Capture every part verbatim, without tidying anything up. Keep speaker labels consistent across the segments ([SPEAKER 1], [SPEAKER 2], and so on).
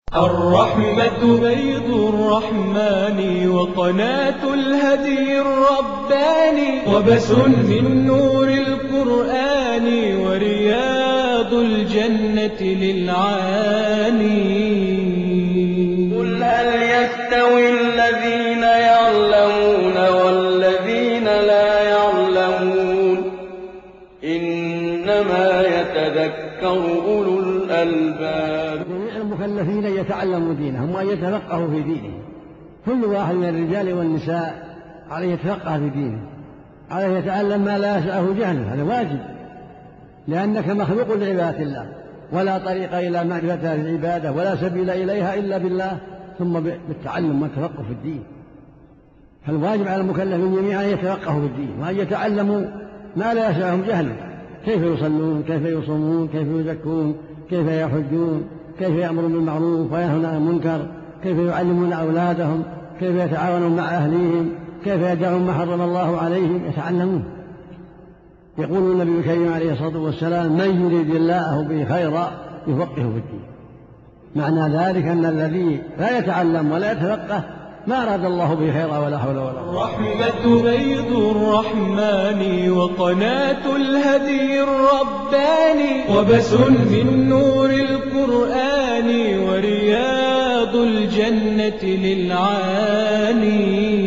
[SPEAKER 1] الرحمة بيض الرحمن وقناة الهدي الرباني، وبس من نور القرآن ورياض الجنة للعاني.
[SPEAKER 2] قل هل يستوي الذين يعلمون والذين لا يعلمون، إنما يتذكر أولو الألباب.
[SPEAKER 3] جميع المكلفين يتعلموا دينهم وأن يتفقهوا في دينهم. كل واحد من الرجال والنساء عليه يتفقه في دينه، عليه يتعلم ما لا يسعه جهله، هذا واجب، لأنك مخلوق لعبادة الله، ولا طريق إلى معرفة العبادة ولا سبيل إليها إلا بالله، ثم بالتعلم والتفقه في الدين. فالواجب على المكلفين جميعا أن يتفقهوا في الدين وأن يتعلموا ما لا يسعهم جهله، كيف يصلون، كيف يصومون، كيف يزكون، كيف يحجون، كيف يأمرون بالمعروف وينهون عن المنكر، كيف يعلمون أولادهم، كيف يتعاونون مع أهليهم، كيف يدعون ما حرم الله عليهم، يتعلمون. يقول النبي الكريم عليه الصلاة والسلام: من يريد الله به خيرا يفقهه في الدين. معنى ذلك أن الذي لا يتعلم ولا يتفقه ما أراد الله به خيرا ولا حول ولا قوة.
[SPEAKER 1] الرحمة بيض الرحمن وقناة الهدي الرباني، وبس من نور القرآن ورياض الجنة للعاني.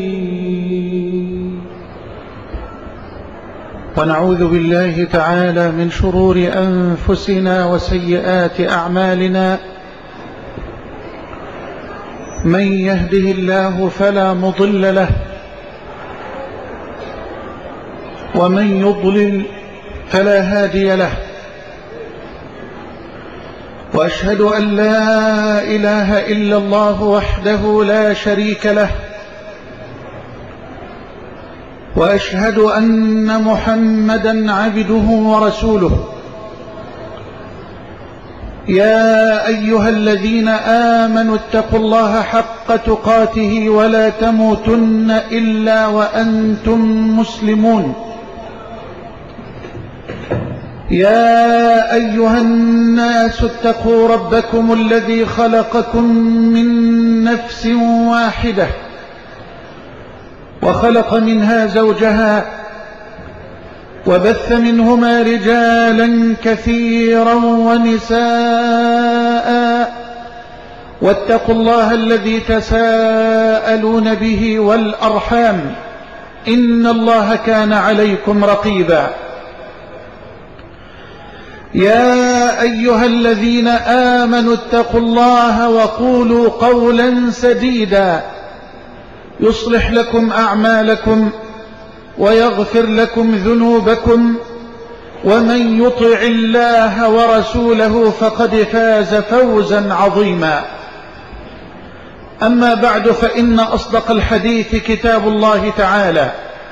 [SPEAKER 4] ونعوذ بالله تعالى من شرور أنفسنا وسيئات أعمالنا. من يهده الله فلا مضل له، ومن يضلل فلا هادي له. وأشهد أن لا إله إلا الله وحده لا شريك له، وأشهد أن محمدا عبده ورسوله. يا أيها الذين آمنوا اتقوا الله حق تقاته ولا تموتن إلا وأنتم مسلمون. يا أيها الناس اتقوا ربكم الذي خلقكم من نفس واحدة وخلق منها زوجها وبث منهما رجالا كثيرا ونساء، واتقوا الله الذي تساءلون به والأرحام، إن الله كان عليكم رقيبا. يا أيها الذين آمنوا اتقوا الله وقولوا قولا سديدا يصلح لكم أعمالكم ويغفر لكم ذنوبكم، ومن يطع الله ورسوله فقد فاز فوزا عظيما. أما بعد، فإن أصدق الحديث كتاب الله تعالى،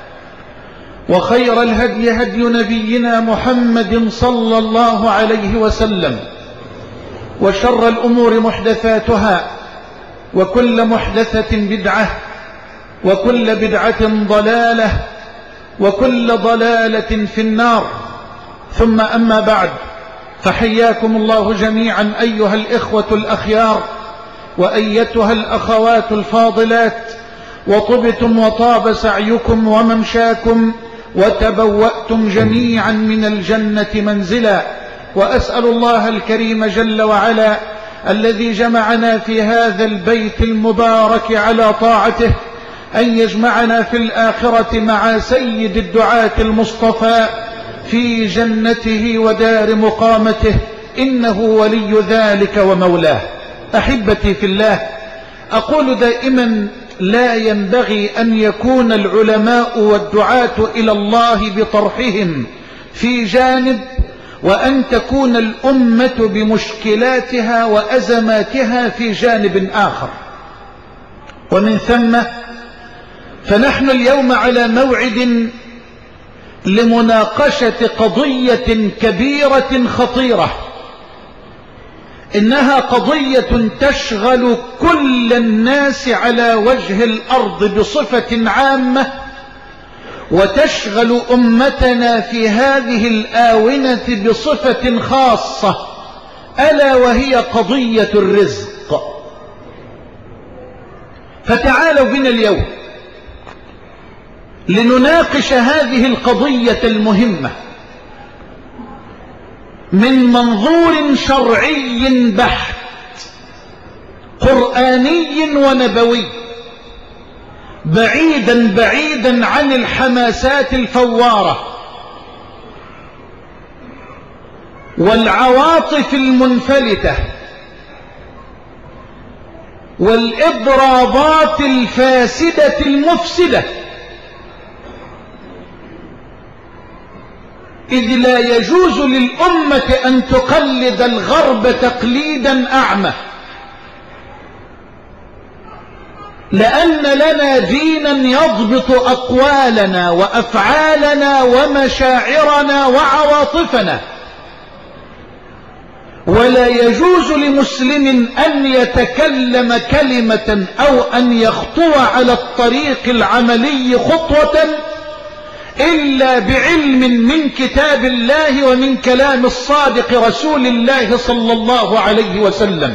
[SPEAKER 4] وخير الهدي هدي نبينا محمد صلى الله عليه وسلم، وشر الأمور محدثاتها، وكل محدثة بدعة، وكل بدعة ضلالة، وكل ضلالة في النار. ثم أما بعد، فحياكم الله جميعا أيها الإخوة الأخيار وأيتها الأخوات الفاضلات، وطبتم وطاب سعيكم وممشاكم، وتبوأتم جميعا من الجنة منزلا. وأسأل الله الكريم جل وعلا الذي جمعنا في هذا البيت المبارك على طاعته أن يجمعنا في الآخرة مع سيد الدعاة المصطفى في جنته ودار مقامته، إنه ولي ذلك ومولاه. أحبتي في الله، أقول دائما: لا ينبغي أن يكون العلماء والدعاة إلى الله بطرحهم في جانب، وأن تكون الأمة بمشكلاتها وأزماتها في جانب آخر. ومن ثم فنحن اليوم على موعد لمناقشة قضية كبيرة خطيرة، إنها قضية تشغل كل الناس على وجه الأرض بصفة عامة، وتشغل أمتنا في هذه الآونة بصفة خاصة، ألا وهي قضية الرزق. فتعالوا بنا اليوم لنناقش هذه القضية المهمة من منظور شرعي بحت قرآني ونبوي، بعيدا بعيدا عن الحماسات الفوارة والعواطف المنفلتة والإضرابات الفاسدة المفسدة، إذ لا يجوز للأمة أن تقلد الغرب تقليدا أعمى، لأن لنا دينا يضبط أقوالنا وأفعالنا ومشاعرنا وعواطفنا، ولا يجوز لمسلم أن يتكلم كلمة أو أن يخطو على الطريق العملي خطوة إلا بعلم من كتاب الله ومن كلام الصادق رسول الله صلى الله عليه وسلم.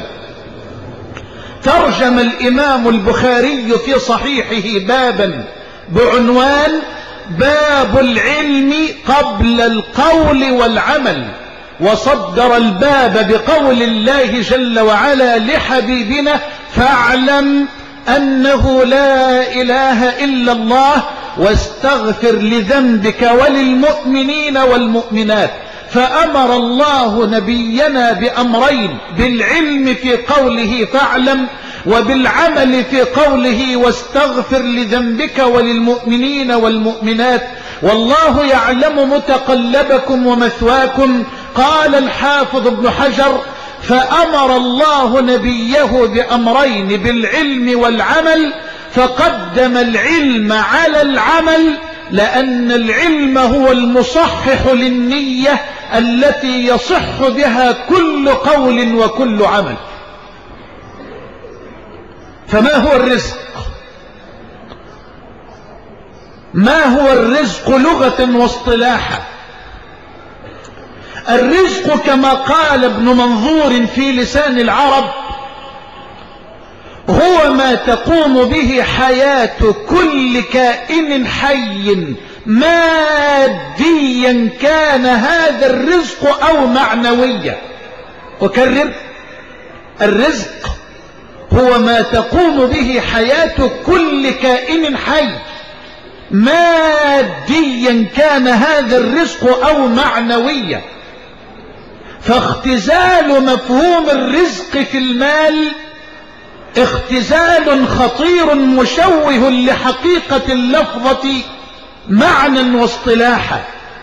[SPEAKER 4] ترجم الإمام البخاري في صحيحه بابا بعنوان باب العلم قبل القول والعمل، وصدر الباب بقول الله جل وعلا لحبيبنا فاعلم أنه لا إله إلا الله واستغفر لذنبك وللمؤمنين والمؤمنات. فأمر الله نبينا بأمرين، بالعلم في قوله فاعلم، وبالعمل في قوله واستغفر لذنبك وللمؤمنين والمؤمنات، والله يعلم متقلبكم ومثواكم. قال الحافظ ابن حجر فأمر الله نبيه بأمرين بالعلم والعمل، فقدم العلم على العمل، لأن العلم هو المصحح للنية التي يصح بها كل قول وكل عمل. فما هو الرزق؟ ما هو الرزق لغة واصطلاحا؟ الرزق كما قال ابن منظور في لسان العرب هو ما تقوم به حياة كل كائن حي ماديا كان هذا الرزق أو معنويا. أكرر، الرزق هو ما تقوم به حياة كل كائن حي ماديا كان هذا الرزق أو معنويا. فاختزال مفهوم الرزق في المال اختزال خطير مشوه لحقيقة اللفظة معنى واصطلاحا.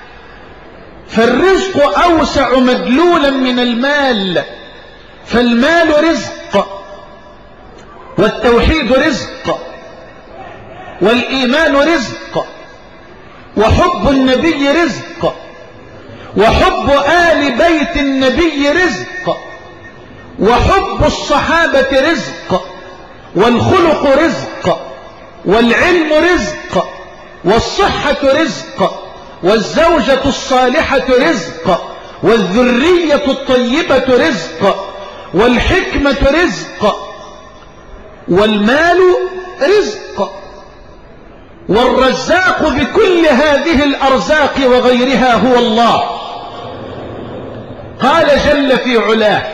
[SPEAKER 4] فالرزق أوسع مدلولا من المال، فالمال رزق، والتوحيد رزق، والإيمان رزق، وحب النبي رزق، وحب آل بيت النبي رزق، وحب الصحابة رزق، والخلق رزق، والعلم رزق، والصحة رزق، والزوجة الصالحة رزق، والذرية الطيبة رزق، والحكمة رزق، والمال رزق. والرزاق بكل هذه الأرزاق وغيرها هو الله. قال جل في علاه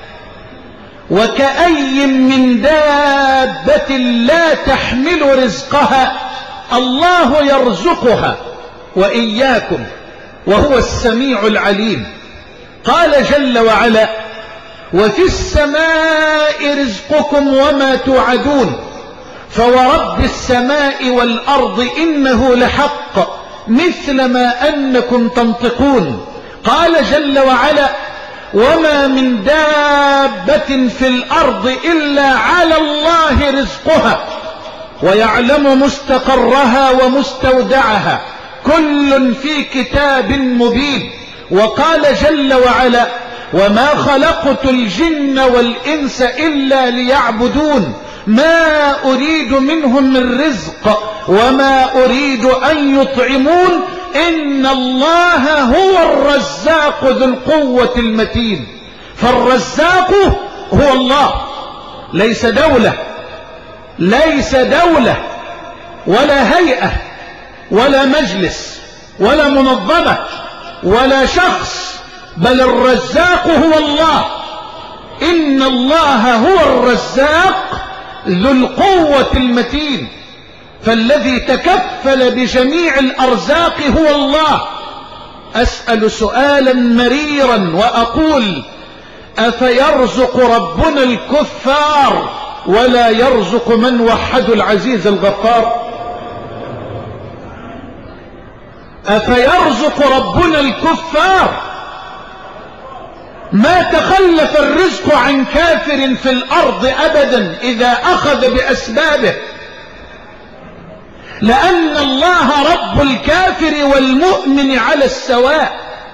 [SPEAKER 4] وكأي من دابة لا تحمل رزقها الله يرزقها وإياكم وهو السميع العليم. قال جل وعلا وفي السماء رزقكم وما توعدون فورب السماء والأرض إنه لحق مثل ما أنكم تنطقون. قال جل وعلا وما من دابة في الأرض إلا على الله رزقها ويعلم مستقرها ومستودعها كل في كتاب مبين. وقال جل وعلا وما خلقت الجن والإنس إلا ليعبدون ما أريد منهم من رزق وما أريد أن يطعمون إن الله هو الرزاق ذو القوة المتين. فالرزاق هو الله، ليس دولة ليس دولة ولا هيئة ولا مجلس ولا منظمة ولا شخص، بل الرزاق هو الله. إن الله هو الرزاق ذو القوة المتين، فالذي تكفل بجميع الأرزاق هو الله. أسأل سؤالا مريرا وأقول: أفيرزق ربنا الكفار ولا يرزق من وحدوا العزيز الغفار؟ أفيرزق ربنا الكفار؟ ما تخلف الرزق عن كافر في الأرض أبدا إذا أخذ بأسبابه، لأن الله رب الكافر والمؤمن على السواء.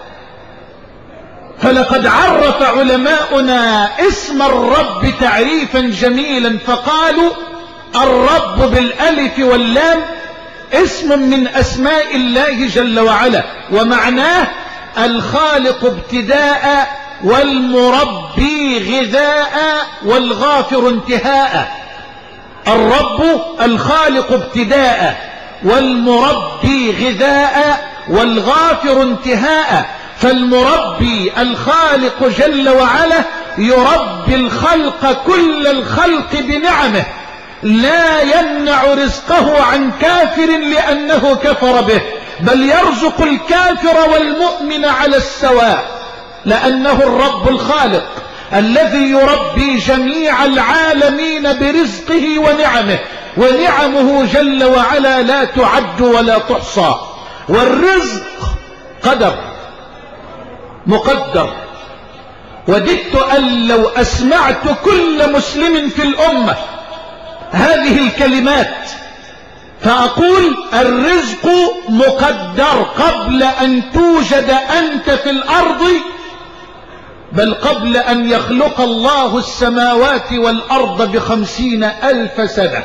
[SPEAKER 4] فلقد عرف علماؤنا اسم الرب تعريفا جميلا فقالوا: الرب بالألف واللام اسم من أسماء الله جل وعلا، ومعناه الخالق ابتداء والمربي غذاء والغافر انتهاء. الرب الخالق ابتداء والمربي غذاء والغافر انتهاء. فالمربي الخالق جل وعلا يربي الخلق كل الخلق بنعمه، لا يمنع رزقه عن كافر لأنه كفر به، بل يرزق الكافر والمؤمن على السواء، لأنه الرب الخالق الذي يربي جميع العالمين برزقه ونعمه، ونعمه جل وعلا لا تعد ولا تحصى. والرزق قدر مقدر. وددت أن لو أسمعت كل مسلم في الأمة هذه الكلمات فأقول: الرزق مقدر قبل أن توجد أنت في الأرض، بل قبل أن يخلق الله السماوات والأرض بخمسين ألف سنة.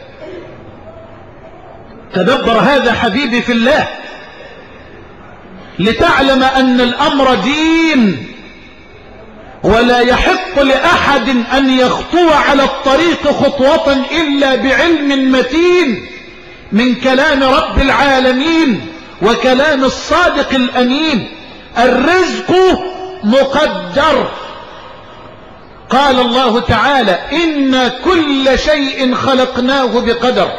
[SPEAKER 4] تدبر هذا حبيبي في الله، لتعلم أن الأمر دين، ولا يحق لأحد أن يخطو على الطريق خطوة إلا بعلم متين من كلام رب العالمين وكلام الصادق الأمين. الرزق مقدر. قال الله تعالى: إن كل شيء خلقناه بقدر.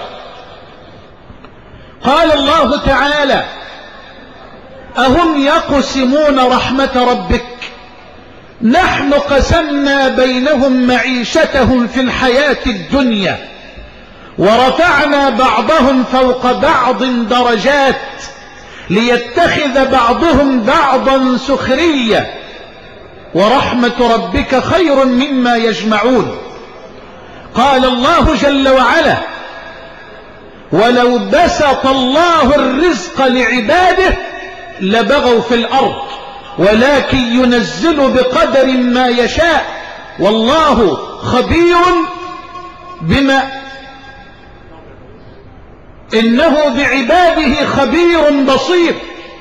[SPEAKER 4] قال الله تعالى: أهم يقسمون رحمة ربك نحن قسمنا بينهم معيشتهم في الحياة الدنيا ورفعنا بعضهم فوق بعض درجات ليتخذ بعضهم بعضا سخرية ورحمة ربك خير مما يجمعون. قال الله جل وعلا: ولو بسط الله الرزق لعباده لبغوا في الأرض ولكن ينزل بقدر ما يشاء والله خبير بما إنه بعباده خبير بصير.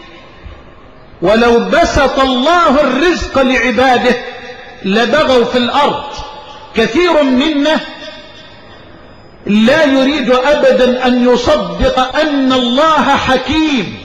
[SPEAKER 4] ولو بسط الله الرزق لعباده لبغوا في الأرض. كثير منا لا يريد أبدا أن يصدق أن الله حكيم.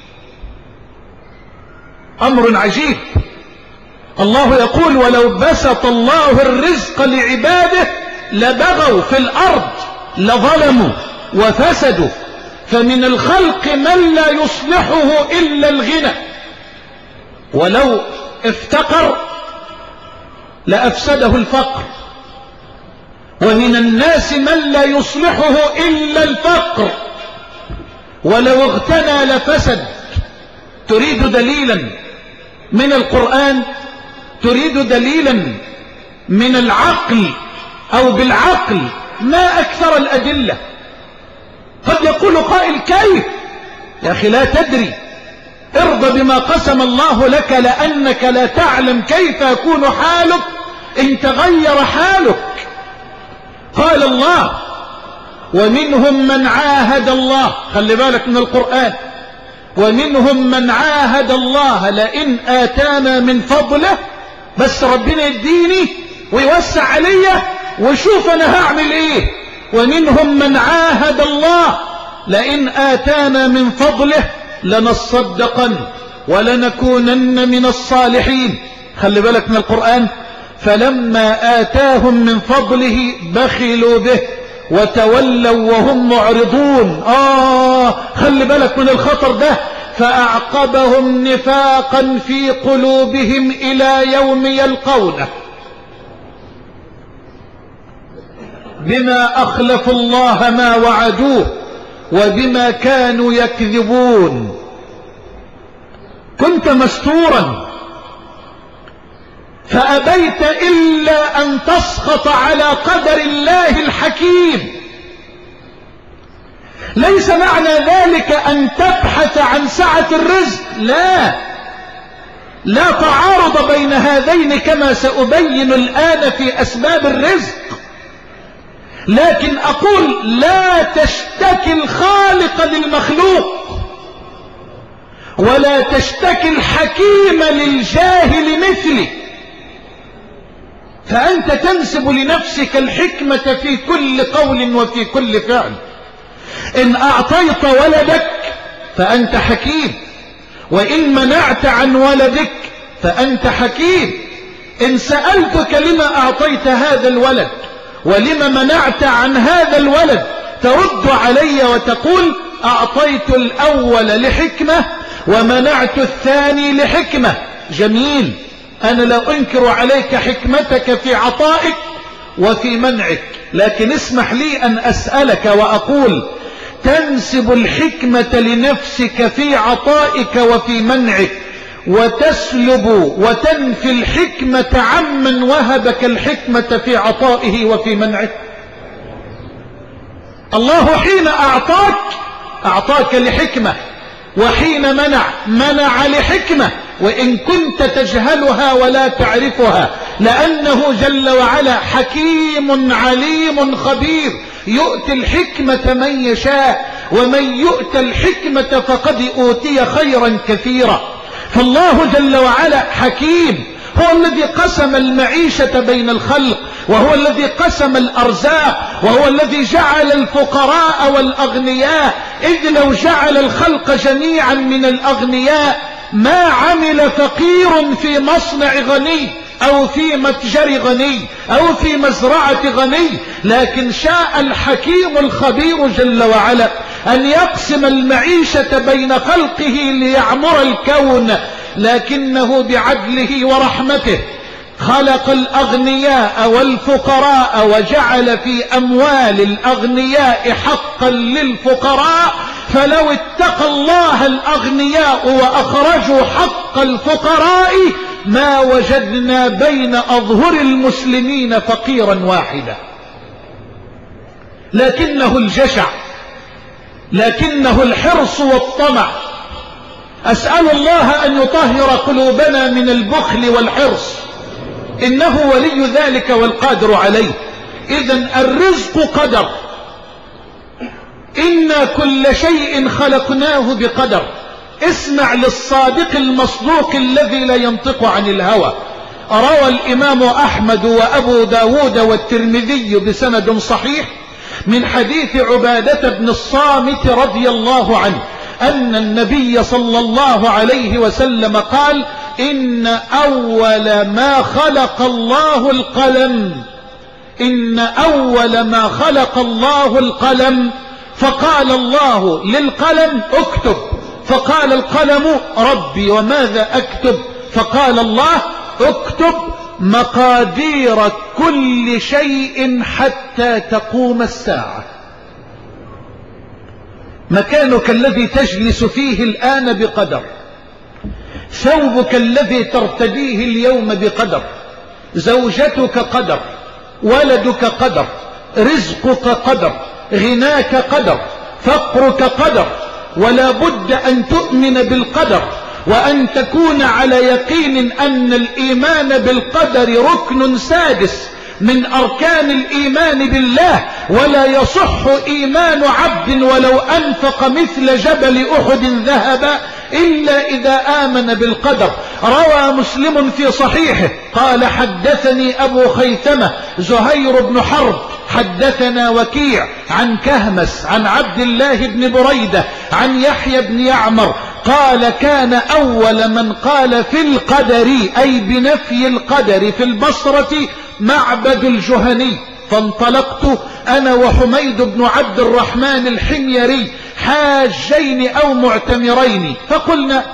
[SPEAKER 4] أمر عجيب. الله يقول: ولو بسط الله الرزق لعباده لبغوا في الأرض لظلموا وفسدوا. فمن الخلق من لا يصلحه إلا الغنى، ولو افتقر لأفسده الفقر. ومن الناس من لا يصلحه إلا الفقر، ولو اغتنى لفسد. تريد دليلا من القرآن؟ تريد دليلا من العقل أو بالعقل؟ ما أكثر الأدلة. قد يقول قائل: كيف يا أخي؟ لا تدري، ارضى بما قسم الله لك، لأنك لا تعلم كيف يكون حالك إن تغير حالك. قال الله: ومنهم من عاهد الله. خلي بالك من القرآن. ومنهم من عاهد الله لئن آتانا من فضله، بس ربنا يديني ويوسع عليا وشوف أنا هعمل إيه. ومنهم من عاهد الله لئن آتانا من فضله لنصدقن ولنكونن من الصالحين. خلي بالك من القرآن. فلما آتاهم من فضله بخلوا به وتولوا وهم معرضون. آه خلي بالك من الخطر ده. فأعقبهم نفاقا في قلوبهم إلى يوم يلقونه بما أخلفوا الله ما وعدوه وبما كانوا يكذبون. كنت مستورا فأبيت إلا أن تسخط على قدر الله الحكيم. ليس معنى ذلك أن تبحث عن سعة الرزق، لا لا تعارض بين هذين كما سأبين الآن في أسباب الرزق، لكن أقول لا تشتكي الخالق للمخلوق ولا تشتكي الحكيم للجاهل مثلي. فأنت تنسب لنفسك الحكمة في كل قول وفي كل فعل. إن أعطيت ولدك فأنت حكيم، وإن منعت عن ولدك فأنت حكيم. إن سألتك لما أعطيت هذا الولد ولما منعت عن هذا الولد ترد علي وتقول أعطيت الأول لحكمة ومنعت الثاني لحكمة. جميل، أنا لا أنكر عليك حكمتك في عطائك وفي منعك، لكن اسمح لي أن أسألك وأقول تنسب الحكمة لنفسك في عطائك وفي منعك وتسلب وتنفي الحكمة عمن وهبك الحكمة في عطائه وفي منعه. الله حين أعطاك أعطاك لحكمة، وحين منع منع لحكمة، وإن كنت تجهلها ولا تعرفها، لأنه جل وعلا حكيم عليم خبير يؤتي الحكمة من يشاء، ومن يؤتى الحكمة فقد أوتي خيرا كثيرا. فالله جل وعلا حكيم، هو الذي قسم المعيشة بين الخلق، وهو الذي قسم الأرزاق، وهو الذي جعل الفقراء والأغنياء. إذ لو جعل الخلق جميعا من الأغنياء ما عمل فقير في مصنع غني أو في متجر غني أو في مزرعة غني، لكن شاء الحكيم الخبير جل وعلا أن يقسم المعيشة بين خلقه ليعمر الكون، لكنه بعدله ورحمته خلق الأغنياء والفقراء وجعل في أموال الأغنياء حقا للفقراء. فلو اتقى الله الأغنياء وأخرجوا حق الفقراء ما وجدنا بين أظهر المسلمين فقيرا واحدا. لكنه الجشع، لكنه الحرص والطمع. أسأل الله أن يطهر قلوبنا من البخل والحرص، إنه ولي ذلك والقادر عليه. إذن الرزق قدر، إنا كل شيء خلقناه بقدر. اسمع للصادق المصدوق الذي لا ينطق عن الهوى. روى الإمام أحمد وأبو داود والترمذي بسند صحيح من حديث عبادة بن الصامت رضي الله عنه أن النبي صلى الله عليه وسلم قال: إن أول ما خلق الله القلم إن أول ما خلق الله القلم فقال الله للقلم اكتب، فقال القلم ربي وماذا أكتب؟ فقال الله اكتب مقادير كل شيء حتى تقوم الساعة. مكانك الذي تجلس فيه الآن بقدر، ثوبك الذي ترتديه اليوم بقدر، زوجتك قدر، ولدك قدر، رزقك قدر، غناك قدر، فقرك قدر. ولا بد أن تؤمن بالقدر، وأن تكون على يقين أن الإيمان بالقدر ركن سادس من أركان الإيمان بالله. ولا يصح إيمان عبد ولو أنفق مثل جبل أحد ذهبا إلا إذا آمن بالقدر. روى مسلم في صحيحه قال: حدثني أبو خيثمة زهير بن حرب حدثنا وكيع عن كهمس عن عبد الله بن بريدة عن يحيى بن يعمر قال كان أول من قال في القدر أي بنفي القدر في البصرة معبد الجهني، فانطلقت أنا وحميد بن عبد الرحمن الحميري حاجين أو معتمرين، فقلنا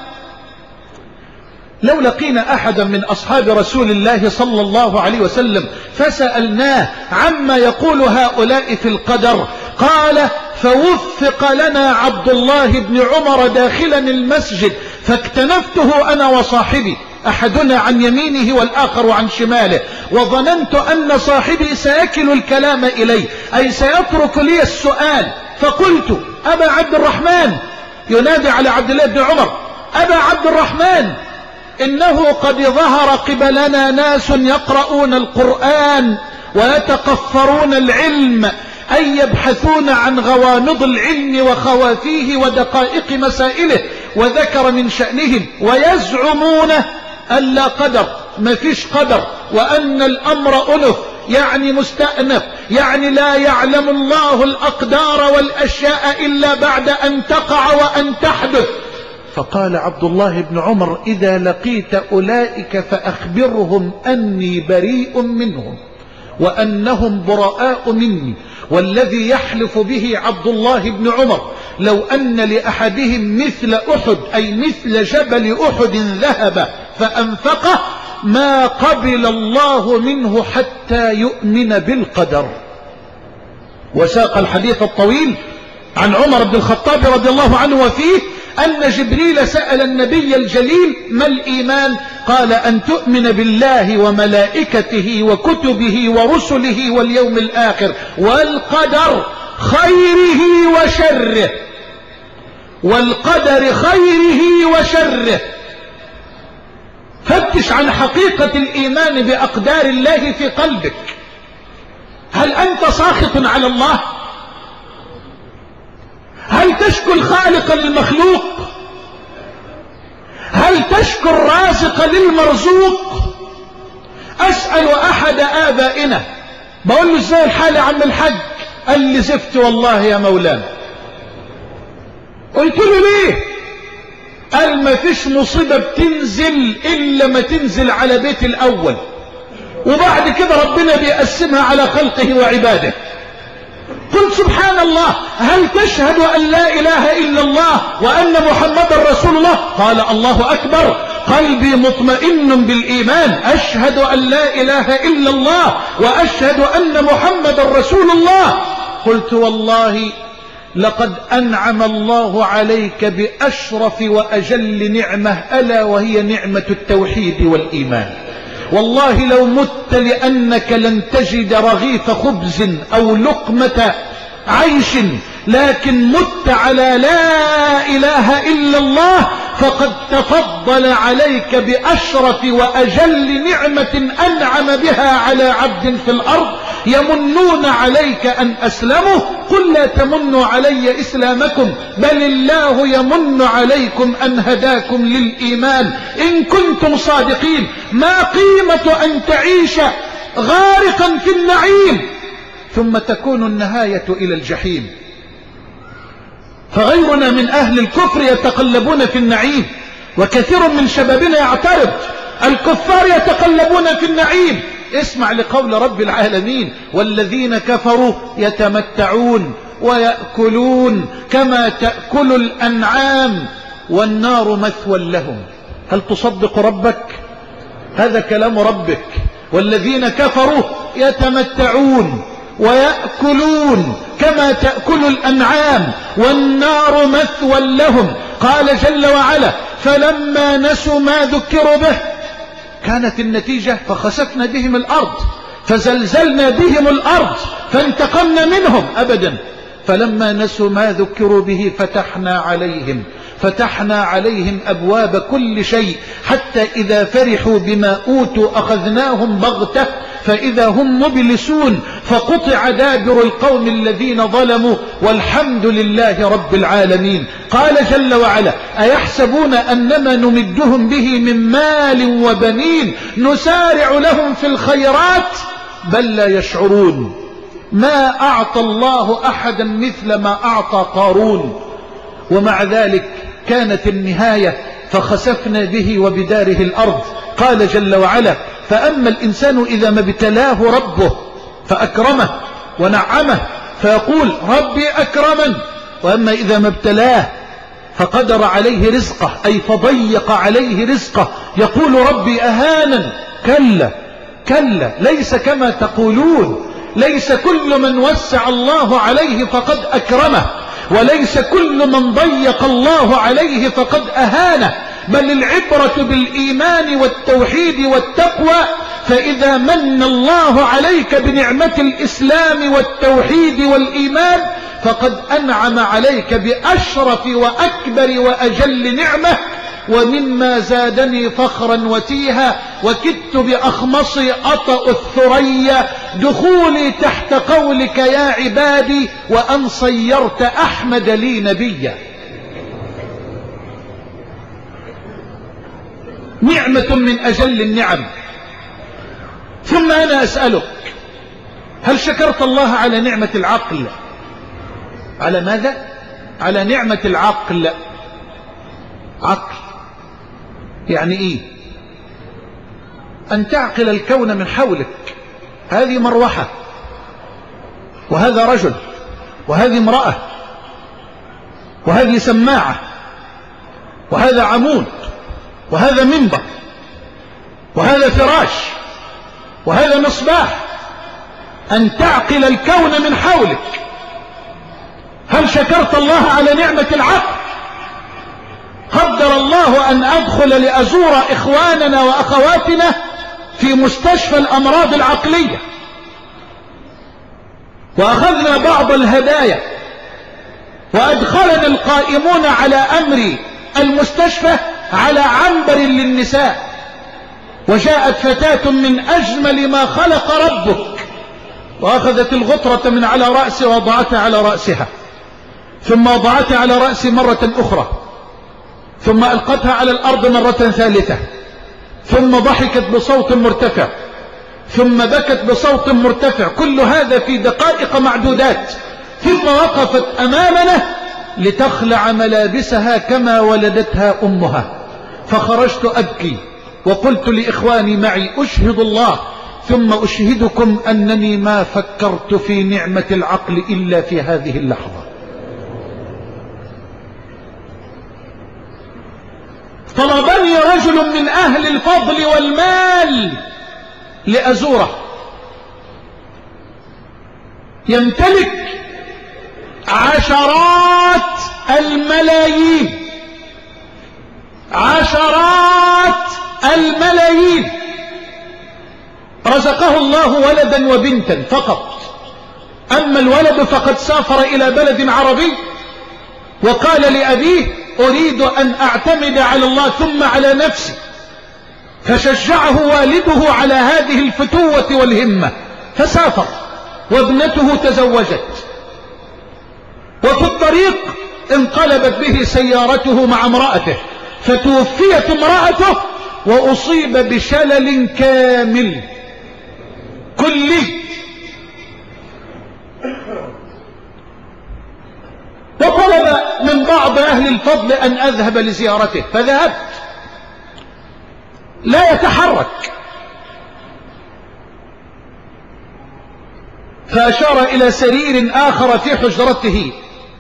[SPEAKER 4] لو لقينا أحدا من أصحاب رسول الله صلى الله عليه وسلم فسألناه عما يقول هؤلاء في القدر، قال فوفق لنا عبد الله بن عمر داخلا المسجد فاكتنفته أنا وصاحبي، أحدنا عن يمينه والآخر عن شماله، وظننت أن صاحبي سيكل الكلام إلي أي سيترك لي السؤال، فقلت أبا عبد الرحمن، ينادي على عبد الله بن عمر، أبا عبد الرحمن إنه قد ظهر قبلنا ناس يقرؤون القرآن ويتقفرون العلم أي يبحثون عن غوامض العلم وخوافيه ودقائق مسائله، وذكر من شأنهم ويزعمون أن لا قدر، ما فيش قدر، وأن الأمر أنف يعني مستأنف، يعني لا يعلم الله الأقدار والأشياء إلا بعد أن تقع وأن تحدث. فقال عبد الله بن عمر إذا لقيت أولئك فأخبرهم أني بريء منهم وأنهم براء مني، والذي يحلف به عبد الله بن عمر لو أن لأحدهم مثل أحد أي مثل جبل أحد ذهب فأنفقه ما قبل الله منه حتى يؤمن بالقدر. وساق الحديث الطويل عن عمر بن الخطاب رضي الله عنه وفيه أن جبريل سأل النبي الجليل ما الإيمان؟ قال أن تؤمن بالله وملائكته وكتبه ورسله واليوم الآخر والقدر خيره وشره، والقدر خيره وشره. فتش عن حقيقة الإيمان بأقدار الله في قلبك. هل أنت ساخط على الله؟ هل تشكو الخالق للمخلوق؟ هل تشكو الرازق للمرزوق؟ أسأل أحد آبائنا بقول له ازاي الحال يا عم الحج؟ قال لي زفت والله يا مولانا. قلت له ليه؟ قال ما فيش مصيبة بتنزل إلا ما تنزل على بيت الأول، وبعد كده ربنا بيقسمها على خلقه وعباده. قلت سبحان الله، هل تشهد أن لا إله إلا الله وأن محمد رسول الله؟ قال الله أكبر، قلبي مطمئن بالإيمان، أشهد أن لا إله إلا الله وأشهد أن محمد رسول الله. قلت والله لقد أنعم الله عليك بأشرف وأجل نعمة ألا وهي نعمة التوحيد والإيمان. والله لو مت لأنك لن تجد رغيف خبز أو لقمة عيش، لكن مت على لا إله إلا الله فقد تفضل عليك بأشرف وأجل نعمة أنعم بها على عبد في الأرض. يمنون عليك أن أسلموا، قل لا تمنوا علي إسلامكم بل الله يمن عليكم أن هداكم للإيمان إن كنتم صادقين. ما قيمة أن تعيش غارقا في النعيم ثم تكون النهاية إلى الجحيم؟ فغيرنا من أهل الكفر يتقلبون في النعيم، وكثير من شبابنا يعترض الكفار يتقلبون في النعيم. اسمع لقول رب العالمين والذين كفروا يتمتعون ويأكلون كما تأكل الأنعام والنار مثوى لهم. هل تصدق ربك؟ هذا كلام ربك. والذين كفروا يتمتعون ويأكلون كما تأكل الأنعام والنار مثوى لهم. قال جل وعلا فلما نسوا ما ذكروا به كانت النتيجة فخسفنا بهم الأرض فزلزلنا بهم الأرض فانتقمنا منهم. أبدا، فلما نسوا ما ذكروا به فتحنا عليهم فتحنا عليهم أبواب كل شيء حتى إذا فرحوا بما أوتوا أخذناهم بغتة فإذا هم مبلسون فقطع دابر القوم الذين ظلموا والحمد لله رب العالمين. قال جل وعلا أيحسبون أنما نمدهم به من مال وبنين نسارع لهم في الخيرات بل لا يشعرون. ما أعطى الله أحدا مثل ما أعطى قارون، ومع ذلك كانت النهاية فخسفنا به وبداره الأرض. قال جل وعلا: فأما الإنسان إذا ما ابتلاه ربه فأكرمه ونعمه فيقول ربي أكرمن، وأما إذا ما ابتلاه فقدر عليه رزقه أي فضيق عليه رزقه يقول ربي أهانن. كلا كلا، ليس كما تقولون. ليس كل من وسع الله عليه فقد أكرمه، وليس كل من ضيق الله عليه فقد أهانه، بل العبرة بالإيمان والتوحيد والتقوى. فإذا من الله عليك بنعمة الإسلام والتوحيد والإيمان فقد أنعم عليك بأشرف وأكبر وأجل نعمة. ومما زادني فخرا وتيها وكدت بأخمصي أطأ الثريا دخولي تحت قولك يا عبادي وأن صيرت أحمد لي نبيا. نعمة من أجل النعم. ثم أنا أسألك: هل شكرت الله على نعمة العقل؟ على ماذا؟ على نعمة العقل. عقل يعني إيه؟ أن تعقل الكون من حولك. هذه مروحة، وهذا رجل، وهذه امرأة، وهذه سماعة، وهذا عمود، وهذا منبر، وهذا فراش، وهذا مصباح. أن تعقل الكون من حولك. هل شكرت الله على نعمة العقل؟ قدر الله أن أدخل لأزور إخواننا وأخواتنا في مستشفى الأمراض العقلية، وأخذنا بعض الهدايا، وأدخلنا القائمون على أمر المستشفى على عنبر للنساء، وجاءت فتاة من أجمل ما خلق ربك، وأخذت الغطرة من على رأسي ووضعتها على رأسها، ثم وضعتها على رأسي مرة أخرى، ثم ألقتها على الأرض مرة ثالثة، ثم ضحكت بصوت مرتفع، ثم بكت بصوت مرتفع. كل هذا في دقائق معدودات. ثم وقفت أمامنا لتخلع ملابسها كما ولدتها أمها. فخرجت أبكي وقلت لإخواني معي: أشهد الله ثم أشهدكم أنني ما فكرت في نعمة العقل إلا في هذه اللحظة. طلبني رجل من أهل الفضل والمال لأزوره، يمتلك عشرات الملايين، عشرات الملايين، رزقه الله ولدا وبنتا فقط. أما الولد فقد سافر إلى بلد عربي وقال لأبيه: أريد أن أعتمد على الله ثم على نفسي. فشجعه والده على هذه الفتوة والهمة، فسافر وابنته تزوجت. وفي الطريق انقلبت به سيارته مع امرأته، فتوفيت امرأته وأصيب بشلل كامل كلي. وطلب من بعض أهل الفضل أن أذهب لزيارته، فذهبت. لا يتحرك، فأشار إلى سرير آخر في حجرته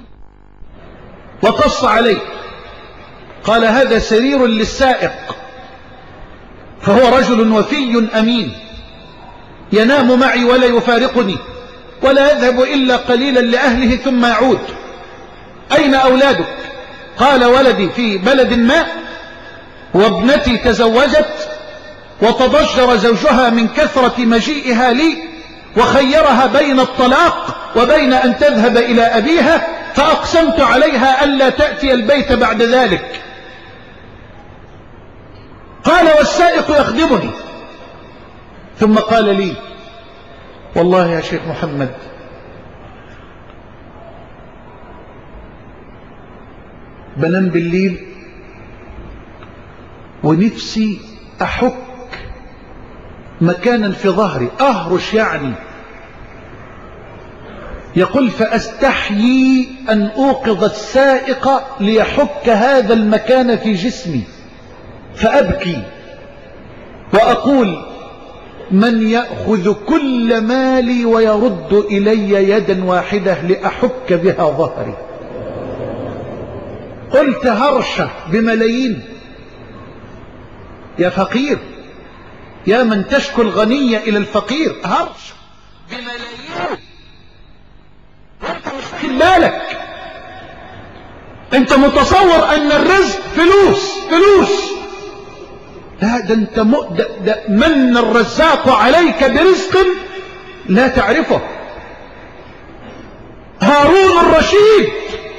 [SPEAKER 4] وقص عليه، قال: هذا سرير للسائق، فهو رجل وفي أمين ينام معي ولا يفارقني ولا يذهب إلا قليلا لأهله ثم يعود. أين أولادك؟ قال: ولدي في بلد ما، وابنتي تزوجت وتضجر زوجها من كثرة مجيئها لي، وخيرها بين الطلاق وبين أن تذهب إلى أبيها، فأقسمت عليها ألا تأتي البيت بعد ذلك. قال: والسائق يخدمني. ثم قال لي: والله يا شيخ محمد، بنام بالليل ونفسي أحك مكانا في ظهري، أهرش يعني يقول فأستحيي أن أوقظ السائق ليحك هذا المكان في جسمي، فأبكي وأقول من يأخذ كل مالي ويرد إلي يدا واحدة لأحك بها ظهري. قلت هرشة بملايين يا فقير، يا من تشكو الغني إلى الفقير، هرشة بملايين وانت مش في بالك. انت متصور ان الرزق فلوس فلوس، لا ده انت ده, ده من الرزاق عليك برزق لا تعرفه. هارون الرشيد،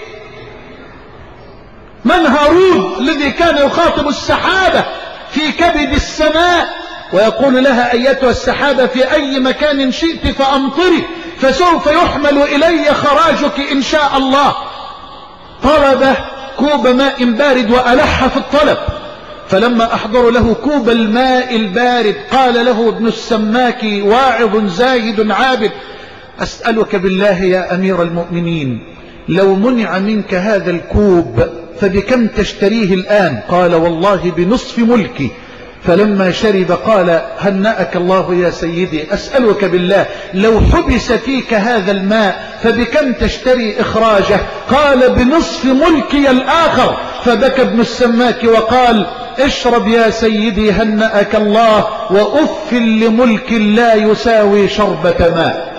[SPEAKER 4] من هارون الذي كان يخاطب السحابة في كبد السماء ويقول لها أيتها السحابة في أي مكان شئت فأمطري فسوف يحمل إلي خراجك إن شاء الله. طلب كوب ماء بارد وألح في الطلب، فلما أحضر له كوب الماء البارد قال له ابن السماك واعظ زاهد عابد أسألك بالله يا أمير المؤمنين لو منع منك هذا الكوب فبكم تشتريه الآن؟ قال والله بنصف ملكي. فلما شرب قال هنأك الله يا سيدي، أسألك بالله لو حبس فيك هذا الماء فبكم تشتري إخراجه؟ قال بنصف ملكي الآخر. فبكى ابن السماك وقال اشرب يا سيدي هنأك الله، وأف لملك لا يساوي شربة ماء.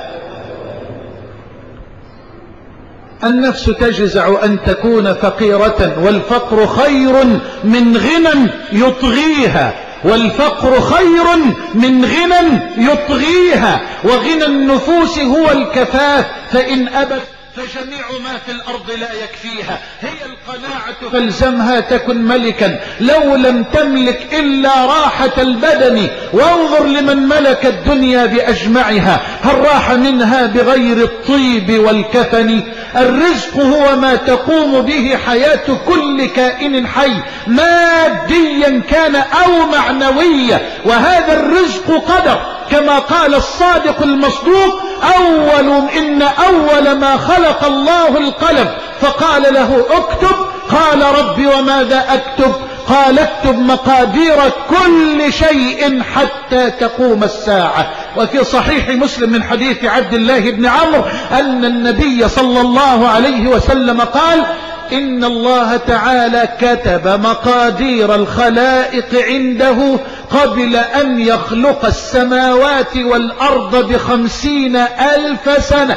[SPEAKER 4] النفس تجزع أن تكون فقيرة، والفقر خير من غنى يطغيها، والفقر خير من غنى يطغيها، وغنى النفوس هو الكفاف، فإن أبت فجميع ما في الأرض لا يكفيها. هي القناعة فالزمها تكن ملكا لو لم تملك إلا راحة البدن، وانظر لمن ملك الدنيا بأجمعها هل راح منها بغير الطيب والكفن. الرزق هو ما تقوم به حياة كل كائن حي ماديا كان أو معنويا، وهذا الرزق قدر كما قال الصادق المصدوق أول إن أول ما خلق الله القلم فقال له اكتب، قال ربي وماذا أكتب؟ قال اكتب مقادير كل شيء حتى تقوم الساعة. وفي صحيح مسلم من حديث عبد الله بن عمرو أن النبي صلى الله عليه وسلم قال إن الله تعالى كتب مقادير الخلائق عنده قبل أن يخلق السماوات والأرض بخمسين ألف سنة.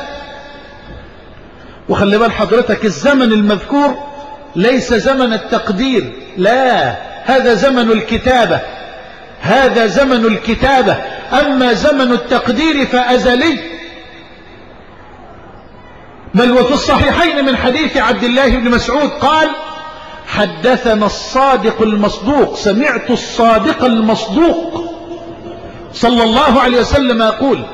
[SPEAKER 4] وخلي بال حضرتك الزمن المذكور ليس زمن التقدير، لا، هذا زمن الكتابة، هذا زمن الكتابة. أما زمن التقدير فأزلي. بل وفي الصحيحين من حديث عبد الله بن مسعود قال حدثنا الصادق المصدوق، سمعت الصادق المصدوق صلى الله عليه وسلم يقول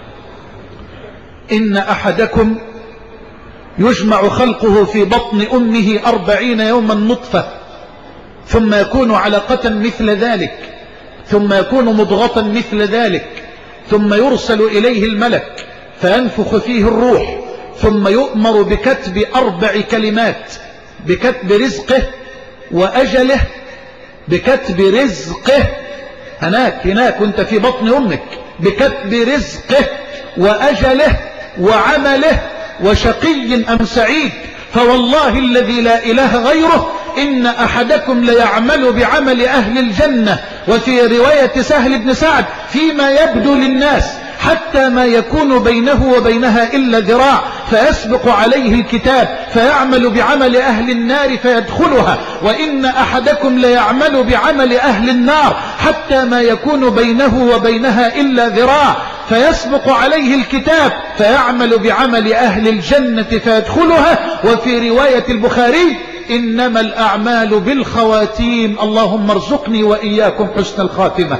[SPEAKER 4] إن أحدكم يجمع خلقه في بطن أمه أربعين يوما نطفة، ثم يكون علقة مثل ذلك، ثم يكون مضغة مثل ذلك، ثم يرسل إليه الملك فينفخ فيه الروح، ثم يؤمر بكتب أربع كلمات: بكتب رزقه وأجله، بكتب رزقه هناك هناك وانت في بطن أمك، بكتب رزقه وأجله وعمله وشقي أم سعيد. فوالله الذي لا إله غيره إن أحدكم ليعمل بعمل أهل الجنة. وفي رواية سهل بن سعد فيما يبدو للناس حتى ما يكون بينه وبينها إلا ذراع، فيسبق عليه الكتاب فيعمل بعمل أهل النار فيدخلها. وإن أحدكم ليعمل بعمل أهل النار حتى ما يكون بينه وبينها إلا ذراع، فيسبق عليه الكتاب فيعمل بعمل أهل الجنة فيدخلها. وفي رواية البخاري إنما الأعمال بالخواتيم، اللهم ارزقني وإياكم حسن الخاتمة.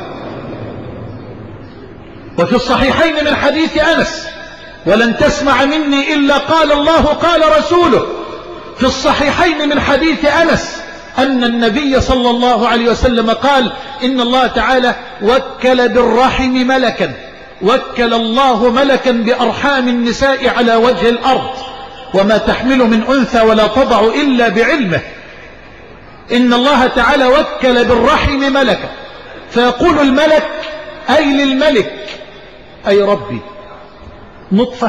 [SPEAKER 4] وفي الصحيحين من حديث أنس ولن تسمع مني إلا قال الله قال رسوله، في الصحيحين من حديث أنس أن النبي صلى الله عليه وسلم قال إن الله تعالى وكل بالرحم ملكا وكل الله ملكا بأرحام النساء على وجه الأرض وما تحمل من أنثى ولا تضع إلا بعلمه. إن الله تعالى وكل بالرحم ملكا، فيقول الملك أي للملك أي ربي نطفة،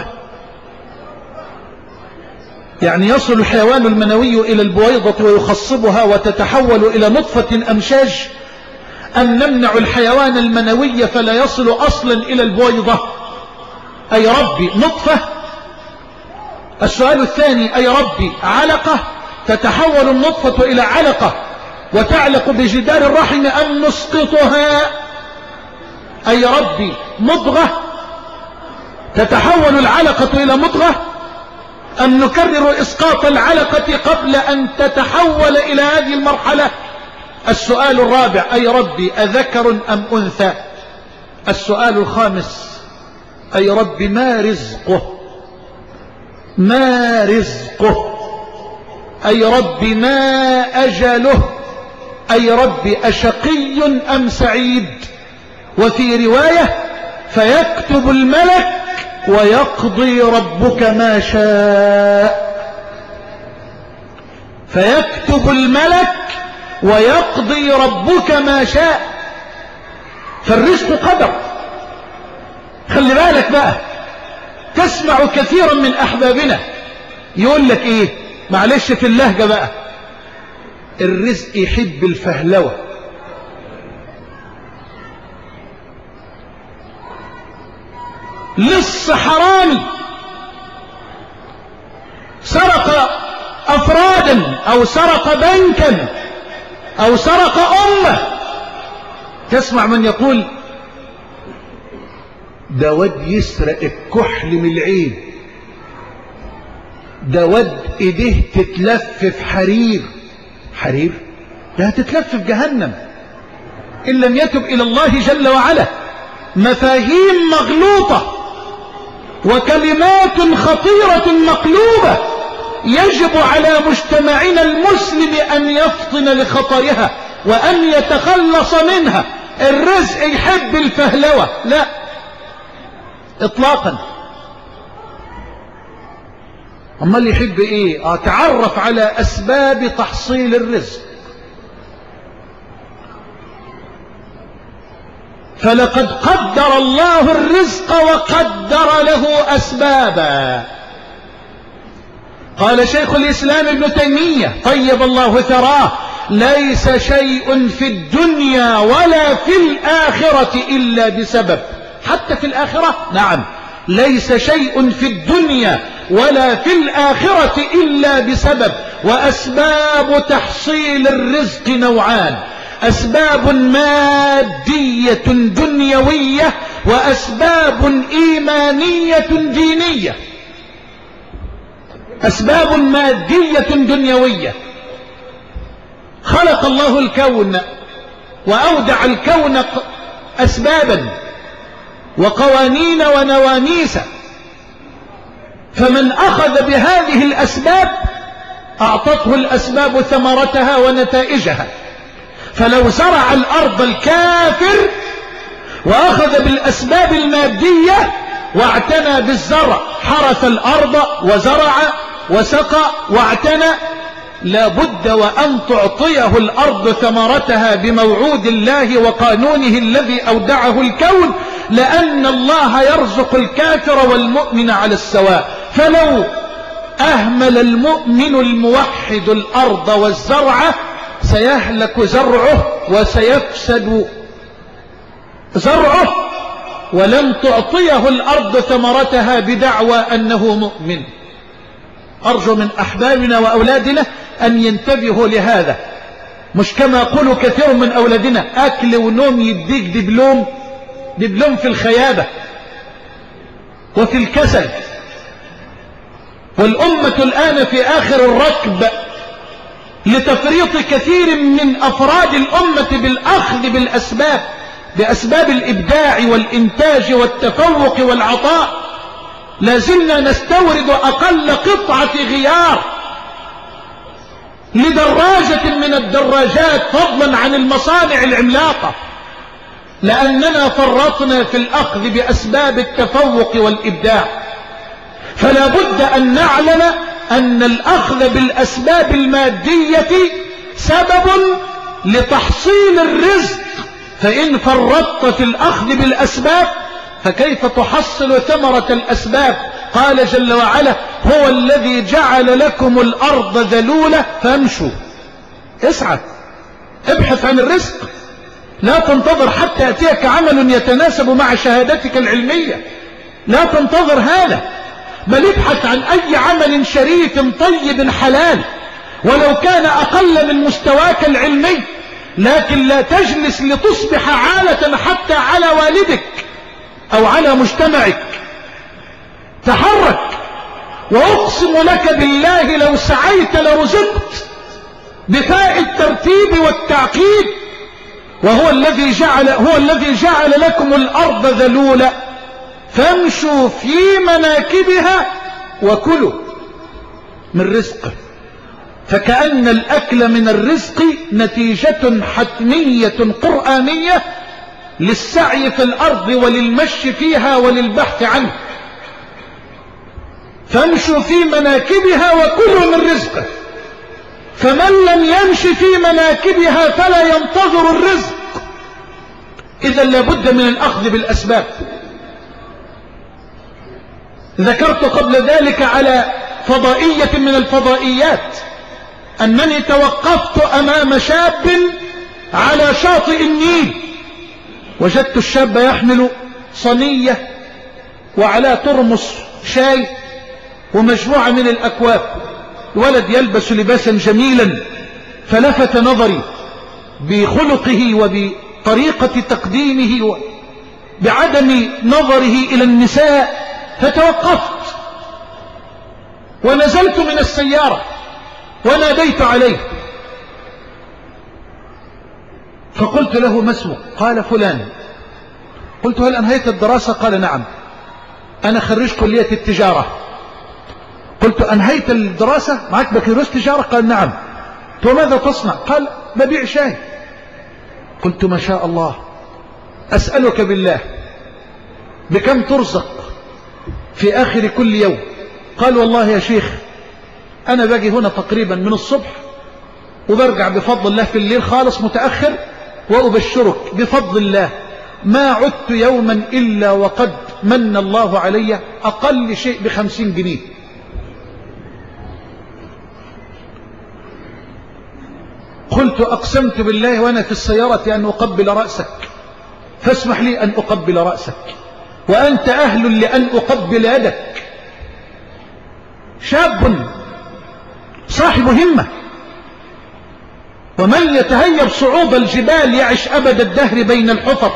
[SPEAKER 4] يعني يصل الحيوان المنوي إلى البويضة ويخصبها وتتحول إلى نطفة أمشاج، أم نمنع الحيوان المنوي فلا يصل أصلا إلى البويضة؟ أي ربي نطفة. السؤال الثاني أي ربي علقة تتحول النطفة إلى علقة وتعلق بجدار الرحم، أم نسقطها؟ أي ربي مضغة تتحول العلقة إلى مضغة، أم نكرر إسقاط العلقة قبل أن تتحول إلى هذه المرحلة؟ السؤال الرابع أي ربي أذكر أم أنثى؟ السؤال الخامس أي ربي ما رزقه؟ ما رزقه؟ أي ربي ما أجله؟ أي ربي أشقي أم سعيد؟ وفي رواية فيكتب الملك ويقضي ربك ما شاء. فيكتب الملك ويقضي ربك ما شاء. فالرزق قدر. خلي بالك بقى، تسمع كثيرا من أحبابنا يقول لك إيه، معلش في اللهجة بقى، الرزق يحب الفهلوة. لص حرامي سرق أفرادا أو سرق بنكا أو سرق أمة، تسمع من يقول ده ود يسرق الكحل من العين، ده ود ايديه تتلف في حرير. حرير ده هتتلف في جهنم إن لم يتب إلى الله جل وعلا. مفاهيم مغلوطة وكلمات خطيرة مقلوبة يجب على مجتمعنا المسلم أن يفطن لخطرها وأن يتخلص منها. الرزق يحب الفهلوة؟ لا إطلاقا. أما اللي يحب إيه؟ أتعرف على أسباب تحصيل الرزق. فلقد قدر الله الرزق وقدر له أسبابا. قال شيخ الإسلام ابن تيمية طيب الله ثراه: ليس شيء في الدنيا ولا في الآخرة إلا بسبب. حتى في الآخرة نعم، ليس شيء في الدنيا ولا في الآخرة إلا بسبب. وأسباب تحصيل الرزق نوعان: أسباب مادية دنيوية وأسباب إيمانية دينية. أسباب مادية دنيوية: خلق الله الكون وأودع الكون أسبابا وقوانين ونواميس، فمن أخذ بهذه الأسباب أعطته الأسباب ثمرتها ونتائجها. فلو زرع الأرض الكافر وأخذ بالأسباب المادية واعتنى بالزرع، حرث الأرض وزرع وسقى واعتنى، لابد وأن تعطيه الأرض ثمرتها بموعود الله وقانونه الذي أودعه الكون، لأن الله يرزق الكافر والمؤمن على السواء. فلو أهمل المؤمن الموحد الأرض والزرع سيهلك زرعه وسيفسد زرعه، ولن تعطيه الأرض ثمرتها بدعوى أنه مؤمن. أرجو من أحبابنا وأولادنا أن ينتبهوا لهذا، مش كما يقول كثير من أولادنا أكل ونوم يديك دبلوم، دبلوم في الخيابة وفي الكسل. والأمة الآن في آخر الركب لتفريط كثير من أفراد الأمة بالأخذ بالأسباب، بأسباب الإبداع والإنتاج والتفوق والعطاء. لازلنا نستورد أقل قطعة غيار لدراجة من الدراجات فضلا عن المصانع العملاقة. لأننا فرطنا في الأخذ بأسباب التفوق والإبداع. فلا بد أن نعلم أن الأخذ بالأسباب المادية سبب لتحصيل الرزق، فإن فرطت في الأخذ بالأسباب فكيف تحصل ثمرة الأسباب؟ قال جل وعلا: هو الذي جعل لكم الأرض ذلولة فامشوا. اسعى، ابحث عن الرزق، لا تنتظر حتى يأتيك عمل يتناسب مع شهادتك العلمية، لا تنتظر هذا، بل ابحث عن أي عمل شريف طيب حلال ولو كان أقل من مستواك العلمي، لكن لا تجلس لتصبح عالة حتى على والدك أو على مجتمعك. تحرك، وأقسم لك بالله لو سعيت لرزقت بفاء الترتيب والتعقيد. وهو الذي جعل هو الذي جعل لكم الأرض ذلولة فامشوا في مناكبها وكلوا من رزقه. فكأن الأكل من الرزق نتيجة حتمية قرآنية للسعي في الأرض وللمشي فيها وللبحث عنه. فامشوا في مناكبها وكلوا من رزقه. فمن لم يمش في مناكبها فلا ينتظر الرزق. إذا لابد من الأخذ بالأسباب. ذكرت قبل ذلك على فضائية من الفضائيات أنني توقفت أمام شاب على شاطئ النيل، وجدت الشاب يحمل صينية وعلى ترمس شاي ومجموعة من الأكواب. ولد يلبس لباسا جميلا، فلفت نظري بخلقه وبطريقة تقديمه وبعدم نظره إلى النساء، فتوقفت ونزلت من السيارة وناديت عليه فقلت له: ما اسمك؟ قال: فلان. قلت: هل أنهيت الدراسة؟ قال: نعم، أنا خريج كلية التجارة. قلت: أنهيت الدراسة؟ معك بكالوريوس تجارة؟ قال: نعم. قلت: وماذا تصنع؟ قال: ببيع شاي. قلت: ما شاء الله، أسألك بالله بكم ترزق في آخر كل يوم؟ قال: والله يا شيخ أنا باجي هنا تقريبا من الصبح وبرجع بفضل الله في الليل خالص متأخر، وأبشرك بفضل الله ما عدت يوما إلا وقد من الله علي أقل شيء بخمسين جنيه. قلت: أقسمت بالله وأنا في السيارة أن أقبل رأسك، فاسمح لي أن أقبل رأسك، وأنت أهل لأن أقبل يدك. شاب صاحب همة، ومن يتهيب صعود الجبال يعش أبد الدهر بين الحفر.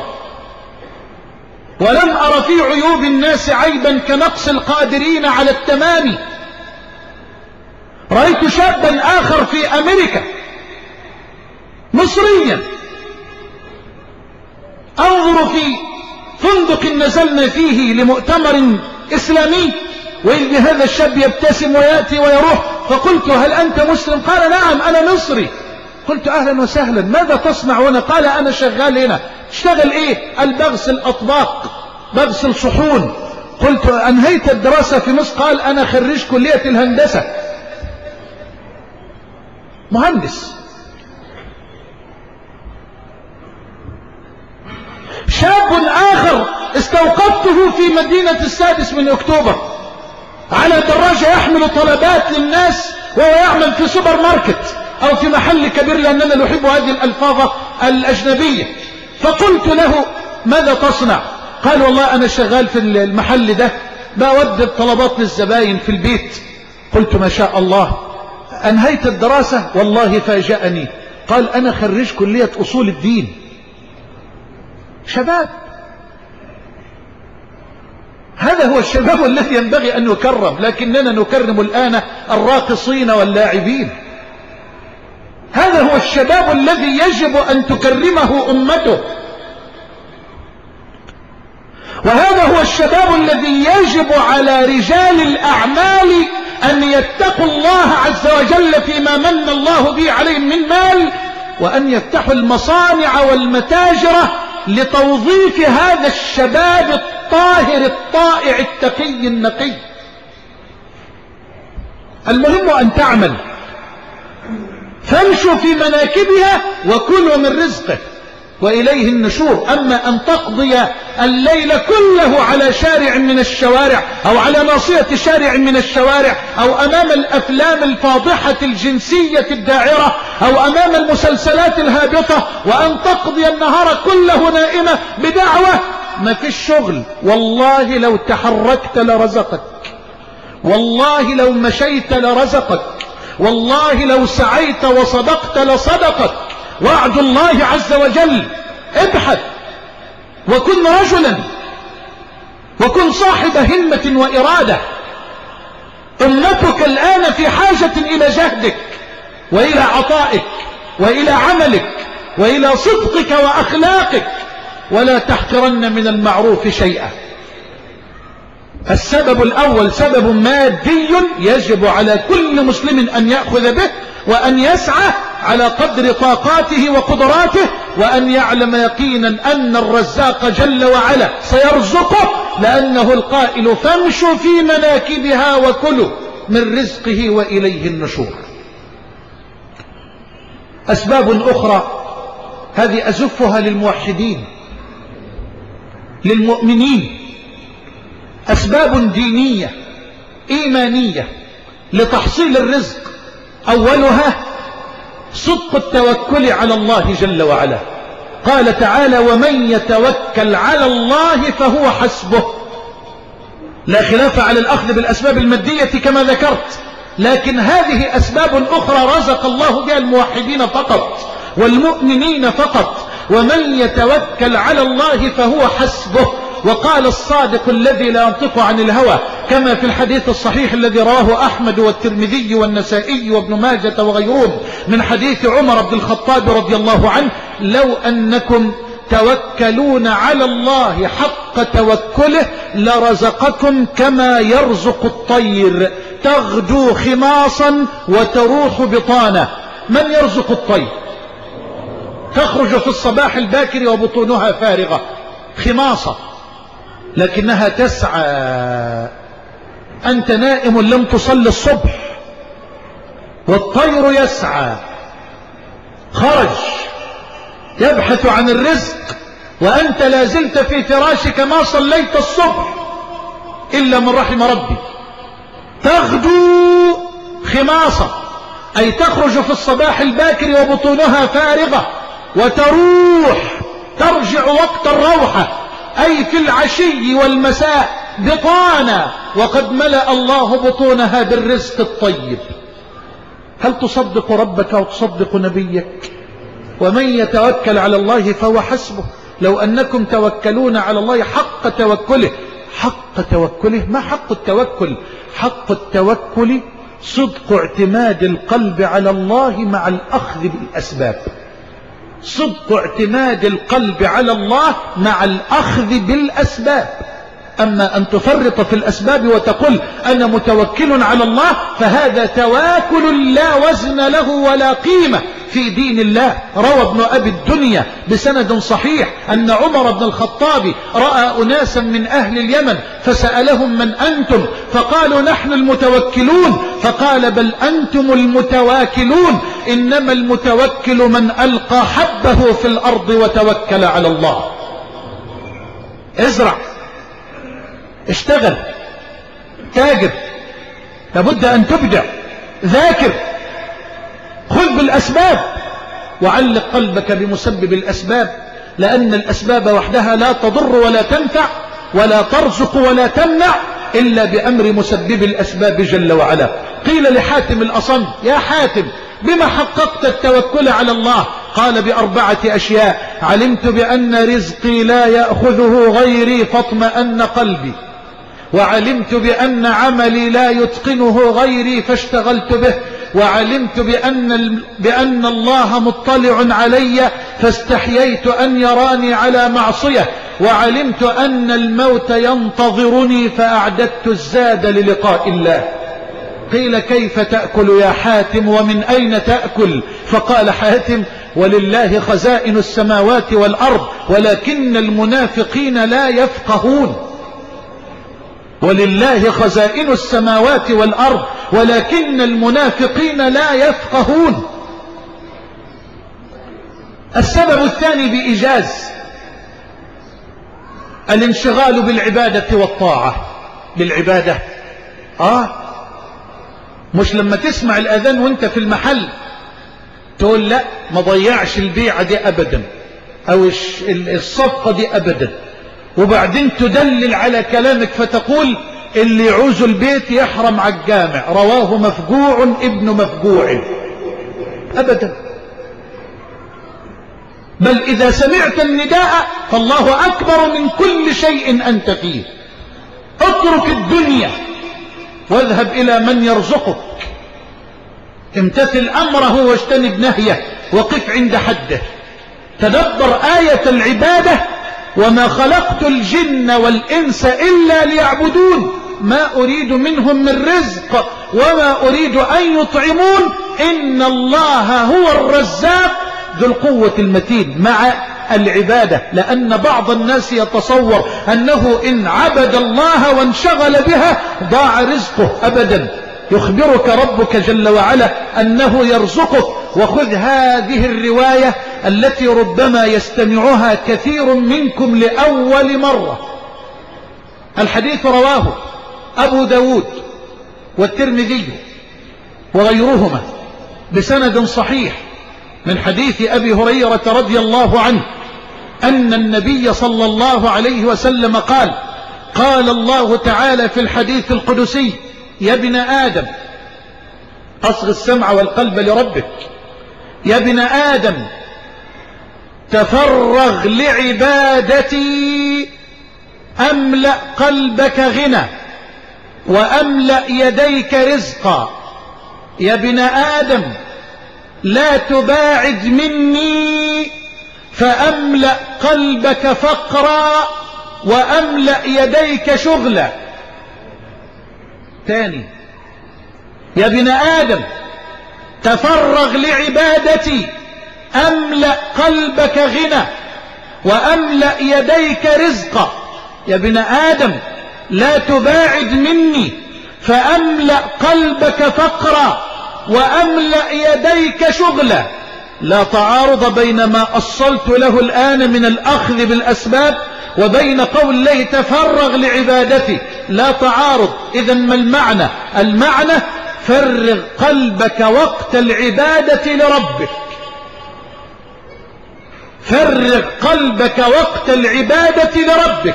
[SPEAKER 4] ولم أر في عيوب الناس عيبا كنقص القادرين على التمام. رأيت شابا آخر في أمريكا مصريا، أنظر في فندق نزلنا فيه لمؤتمر إسلامي، وإذ هذا الشاب يبتسم ويأتي ويروح، فقلت: هل أنت مسلم؟ قال: نعم أنا مصري. قلت: أهلا وسهلا، ماذا تصنع هنا؟ قال: أنا شغال هنا. اشتغل إيه؟ قال: بغسل أطباق، بغسل صحون. قلت: أنهيت الدراسة في مصر؟ قال: أنا خريج كلية الهندسة، مهندس. شاب آخر استوقفته في مدينة السادس من أكتوبر على دراجة يحمل طلبات للناس، وهو يعمل في سوبر ماركت أو في محل كبير، لأننا نحب هذه الألفاظ الأجنبية. فقلت له: ماذا تصنع؟ قال: والله أنا شغال في المحل ده، بودي الطلبات للزباين في البيت. قلت: ما شاء الله، أنهيت الدراسة؟ والله فاجأني، قال: أنا خريج كلية أصول الدين. شباب، هذا هو الشباب الذي ينبغي أن يكرم، لكننا نكرم الآن الراقصين واللاعبين. هذا هو الشباب الذي يجب أن تكرمه أمته، وهذا هو الشباب الذي يجب على رجال الأعمال أن يتقوا الله عز وجل فيما من الله به عليهم من مال، وأن يفتحوا المصانع والمتاجر لتوظيف هذا الشباب الطاهر الطائع التقي النقي. المهم أن تعمل، فامشوا في مناكبها وكلوا من رزقه وإليه النشور. أما أن تقضي الليل كله على شارع من الشوارع أو على ناصية شارع من الشوارع أو أمام الأفلام الفاضحة الجنسية الداعرة أو أمام المسلسلات الهابطة، وأن تقضي النهار كله نائمة بدعوة، ما فيش شغل. والله لو تحركت لرزقك، والله لو مشيت لرزقك، والله لو سعيت وصدقت لصدقك. وعد الله عز وجل. ابحث وكن رجلا وكن صاحب همة وإرادة. أمتك الآن في حاجة إلى جهدك وإلى عطائك وإلى عملك وإلى صدقك وأخلاقك، ولا تحقرن من المعروف شيئا. السبب الأول سبب مادي يجب على كل مسلم أن يأخذ به وأن يسعى على قدر طاقاته وقدراته، وأن يعلم يقينا أن الرزاق جل وعلا سيرزقه، لأنه القائل فامشوا في مناكبها وكلوا من رزقه وإليه النشور. أسباب أخرى هذه أزفها للموحدين للمؤمنين، أسباب دينية إيمانية لتحصيل الرزق. أولها صدق التوكل على الله جل وعلا. قال تعالى ومن يتوكل على الله فهو حسبه. لا خلاف على الأخذ بالأسباب المادية كما ذكرت، لكن هذه أسباب أخرى رزق الله بها الموحدين فقط والمؤمنين فقط. ومن يتوكل على الله فهو حسبه. وقال الصادق الذي لا ينطق عن الهوى كما في الحديث الصحيح الذي رواه أحمد والترمذي والنسائي وابن ماجة وغيرهم من حديث عمر بن الخطاب رضي الله عنه لو أنكم توكلون على الله حق توكله لرزقكم كما يرزق الطير تغدو خماصا وتروح بطانا. من يرزق الطير؟ تخرج في الصباح الباكر وبطونها فارغة خماصة، لكنها تسعى. أنت نائم لم تصل الصبح والطير يسعى، خرج يبحث عن الرزق، وأنت لا زلت في فراشك ما صليت الصبح إلا من رحم ربي. تغدو خماصة أي تخرج في الصباح الباكر وبطونها فارغة، وتروح ترجع وقت الروحة أي في العشي والمساء بطانا، وقد ملأ الله بطونها بالرزق الطيب. هل تصدق ربك وتصدق نبيك؟ ومن يتوكل على الله فهو حسبه. لو أنكم توكلون على الله حق توكله. حق توكله، ما حق التوكل؟ حق التوكل صدق اعتماد القلب على الله مع الأخذ بالأسباب. صدق اعتماد القلب على الله مع الأخذ بالأسباب. أما أن تفرط في الأسباب وتقول أنا متوكل على الله فهذا تواكل لا وزن له ولا قيمة في دين الله. روى ابن أبي الدنيا بسند صحيح أن عمر بن الخطاب رأى أناسا من أهل اليمن فسألهم من أنتم؟ فقالوا نحن المتوكلون. فقال بل أنتم المتواكلون، إنما المتوكل من ألقى حبه في الأرض وتوكل على الله. ازرع، اشتغل، تاجر، لابد أن تبدع، ذاكر، خذ بالأسباب وعلق قلبك بمسبب الأسباب، لأن الأسباب وحدها لا تضر ولا تنفع ولا ترزق ولا تمنع إلا بأمر مسبب الأسباب جل وعلا. قيل لحاتم الأصم يا حاتم بما حققت التوكل على الله؟ قال بأربعة أشياء: علمت بأن رزقي لا يأخذه غيري فاطمأن قلبي، وعلمت بأن عملي لا يتقنه غيري فاشتغلت به، وعلمت بأن, بأن الله مطلع علي فاستحييت أن يراني على معصية، وعلمت أن الموت ينتظرني فأعددت الزاد للقاء الله. قيل كيف تأكل يا حاتم ومن أين تأكل؟ فقال حاتم ولله خزائن السماوات والأرض ولكن المنافقين لا يفقهون. ولله خزائن السماوات والأرض ولكن المنافقين لا يفقهون. السبب الثاني بإيجاز الانشغال بالعبادة والطاعة. بالعبادة آه مش لما تسمع الأذان وانت في المحل تقول لا ما ضيعش البيعة دي أبدا أو الصفقة دي أبدا، وبعدين تدلل على كلامك فتقول اللي يعوز البيت يحرم على الجامع، رواه مفجوع ابن مفجوع. أبدا، بل إذا سمعت النداء فالله أكبر من كل شيء أنت فيه. اترك الدنيا واذهب إلى من يرزقك، امتثل أمره واجتنب نهيه وقف عند حده. تدبر آية العبادة وما خلقت الجن والإنس إلا ليعبدون ما أريد منهم من رزق وما أريد أن يطعمون إن الله هو الرزاق ذو القوة المتين. مع العبادة، لأن بعض الناس يتصور أنه إن عبد الله وانشغل بها ضاع رزقه. أبدا، يخبرك ربك جل وعلا أنه يرزقك. وخذ هذه الرواية التي ربما يستمعها كثير منكم لأول مرة. الحديث رواه أبو داود والترمذي وغيرهما بسند صحيح من حديث أبي هريرة رضي الله عنه أن النبي صلى الله عليه وسلم قال: قال الله تعالى في الحديث القدسي: يا ابن آدم، أصغ السمع والقلب لربك، يا ابن آدم تفرغ لعبادتي أملأ قلبك غنى وأملأ يديك رزقا. يا ابن آدم لا تباعد مني فأملأ قلبك فقرا وأملأ يديك شغلا. ثاني: يا ابن آدم تفرغ لعبادتي أملأ قلبك غنى وأملأ يديك رزقا. يا ابن آدم لا تباعد مني فأملأ قلبك فقرا وأملأ يديك شغلا. لا تعارض بين ما أصلت له الآن من الأخذ بالأسباب وبين قول الله تفرغ لعبادتي، لا تعارض. إذن ما المعنى؟ المعنى فرغ قلبك وقت العبادة لربك، فرغ قلبك وقت العبادة لربك،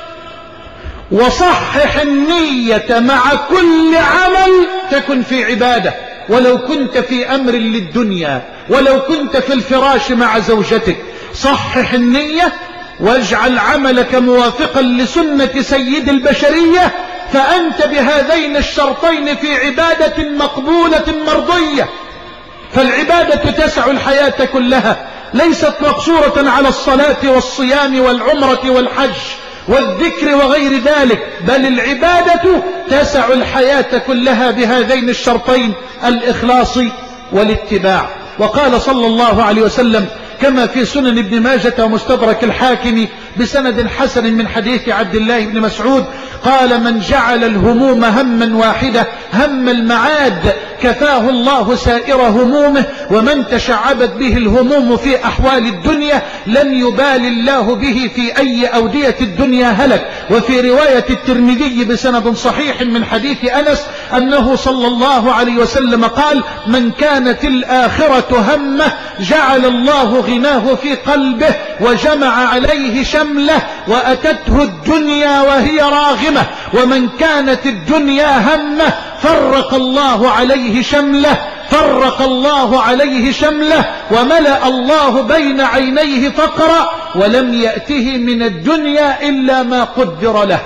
[SPEAKER 4] وصحح النية مع كل عمل تكن في عبادة، ولو كنت في أمر للدنيا، ولو كنت في الفراش مع زوجتك. صحح النية واجعل عملك موافقا لسنة سيد البشرية، فأنت بهذين الشرطين في عبادة مقبولة مرضية. فالعبادة تسع الحياة كلها، ليست مقصورة على الصلاة والصيام والعمرة والحج والذكر وغير ذلك، بل العبادة تسع الحياة كلها بهذين الشرطين: الإخلاص والاتباع. وقال صلى الله عليه وسلم كما في سنن ابن ماجة ومستدرك الحاكم بسند حسن من حديث عبد الله بن مسعود قال: من جعل الهموم هما واحدة هم المعاد كفاه الله سائر همومه، ومن تشعبت به الهموم في أحوال الدنيا لم يبال الله به في أي أودية الدنيا هلك. وفي رواية الترمذي بسند صحيح من حديث أنس أنه صلى الله عليه وسلم قال: من كانت الآخرة همه جعل الله غناه في قلبه وجمع عليه شمله وأتته الدنيا وهي راغمة، ومن كانت الدنيا همه فرق الله عليه شمله فرق الله عليه شمله وملأ الله بين عينيه فقرا ولم يأته من الدنيا إلا ما قدر له.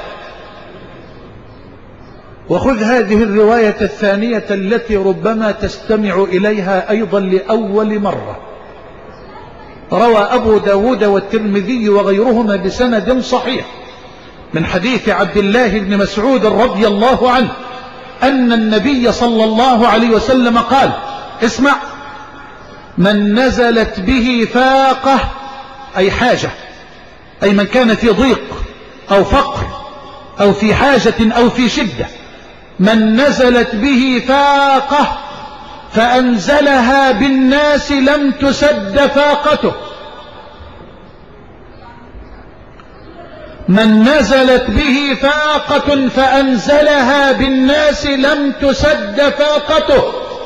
[SPEAKER 4] وخذ هذه الرواية الثانية التي ربما تستمع إليها أيضا لأول مرة. روى أبو داود والترمذي وغيرهما بسند صحيح من حديث عبد الله بن مسعود رضي الله عنه أن النبي صلى الله عليه وسلم قال: اسمع، من نزلت به فاقة أي حاجة، أي من كان في ضيق أو فقر أو في حاجة أو في شدة، من نزلت به فاقة فأنزلها بالناس لم تسد فاقته. من نزلت به فاقة فأنزلها بالناس لم تسد فاقته،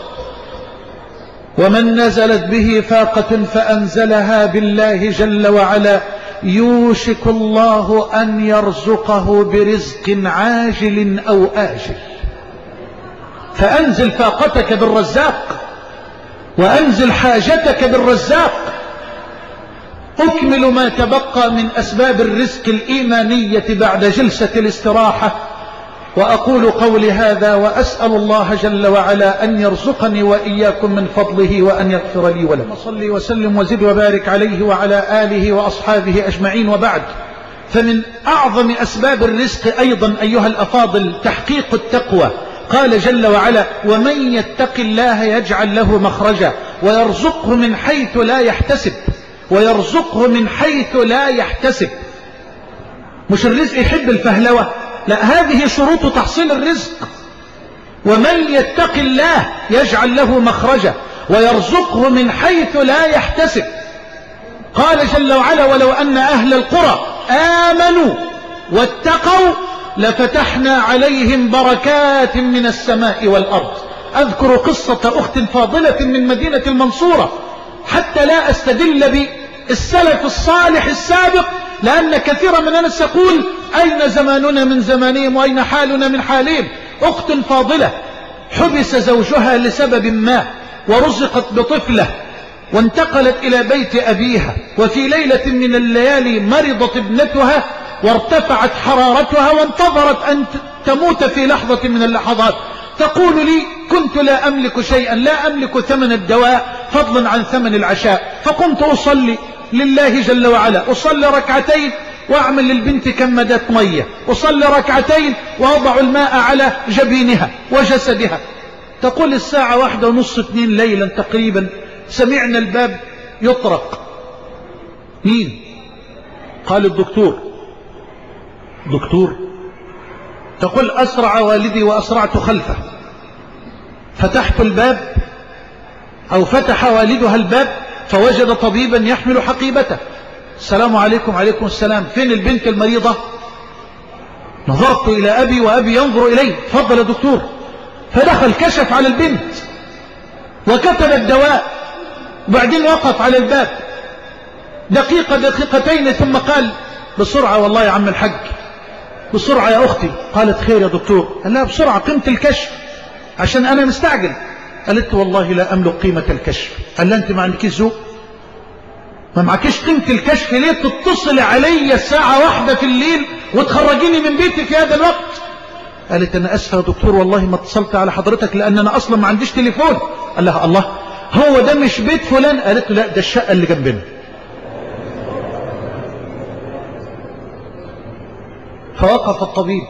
[SPEAKER 4] ومن نزلت به فاقة فأنزلها بالله جل وعلا يوشك الله أن يرزقه برزق عاجل أو آجل. فأنزل فاقتك بالرزاق، وأنزل حاجتك بالرزاق. أكمل ما تبقى من أسباب الرزق الإيمانية بعد جلسة الاستراحة، وأقول قولي هذا وأسأل الله جل وعلا أن يرزقني وإياكم من فضله وأن يغفر لي ولكم. صلي وسلم وزد وبارك عليه وعلى آله وأصحابه أجمعين، وبعد، فمن أعظم أسباب الرزق أيضا أيها الأفاضل تحقيق التقوى. قال جل وعلا: ومن يتق الله يجعل له مخرجا ويرزقه من حيث لا يحتسب، ويرزقه من حيث لا يحتسب. مش الرزق يحب الفهلوة، لا، هذه شروط تحصيل الرزق. ومن يتق الله يجعل له مخرجا ويرزقه من حيث لا يحتسب. قال جل وعلا: ولو أن أهل القرى آمنوا واتقوا لفتحنا عليهم بركات من السماء والأرض. أذكر قصة أخت فاضلة من مدينة المنصورة حتى لا أستدل بالسلف الصالح السابق، لأن كثيرا من الناس يقول: أين زماننا من زمانهم وأين حالنا من حالهم. أخت فاضلة حبس زوجها لسبب ما ورزقت بطفلة، وانتقلت إلى بيت أبيها، وفي ليلة من الليالي مرضت ابنتها وارتفعت حرارتها وانتظرت أن تموت في لحظة من اللحظات. تقول لي: كنت لا أملك شيئا، لا أملك ثمن الدواء فضلا عن ثمن العشاء، فقمت أصلي لله جل وعلا، أصلي ركعتين وأعمل للبنت كمادات مية، أصلي ركعتين وأضع الماء على جبينها وجسدها. تقول: الساعة واحدة ونص اثنين ليلا تقريبا سمعنا الباب يطرق. مين؟ قال: الدكتور. دكتور؟ تقول: أسرع والدي وأسرعت خلفه، فتحت الباب أو فتح والدها الباب فوجد طبيبا يحمل حقيبته. السلام عليكم. عليكم السلام. فين البنت المريضة؟ نظرت إلى أبي وأبي ينظر إلي. تفضل يا دكتور. فدخل كشف على البنت وكتب الدواء، وبعدين وقف على الباب دقيقة دقيقتين ثم قال: بسرعة والله يا عم الحج، بسرعة يا أختي. قالت: خير يا دكتور. قال لها: بسرعة قيمة الكشف عشان أنا مستعجل. قالت: والله لا أملك قيمة الكشف. قال لها: أنت ما عندكيش ذوق؟ ما معكيش قيمة الكشف ليه تتصل علي الساعة واحدة في الليل وتخرجيني من بيتي في هذا الوقت؟ قالت: أنا أسفة يا دكتور، والله ما اتصلت على حضرتك لأن أنا أصلا ما عنديش تليفون. قال لها: الله، هو ده مش بيت فلان؟ قالت له: لا، ده الشقة اللي جنبنا. فوقف الطبيب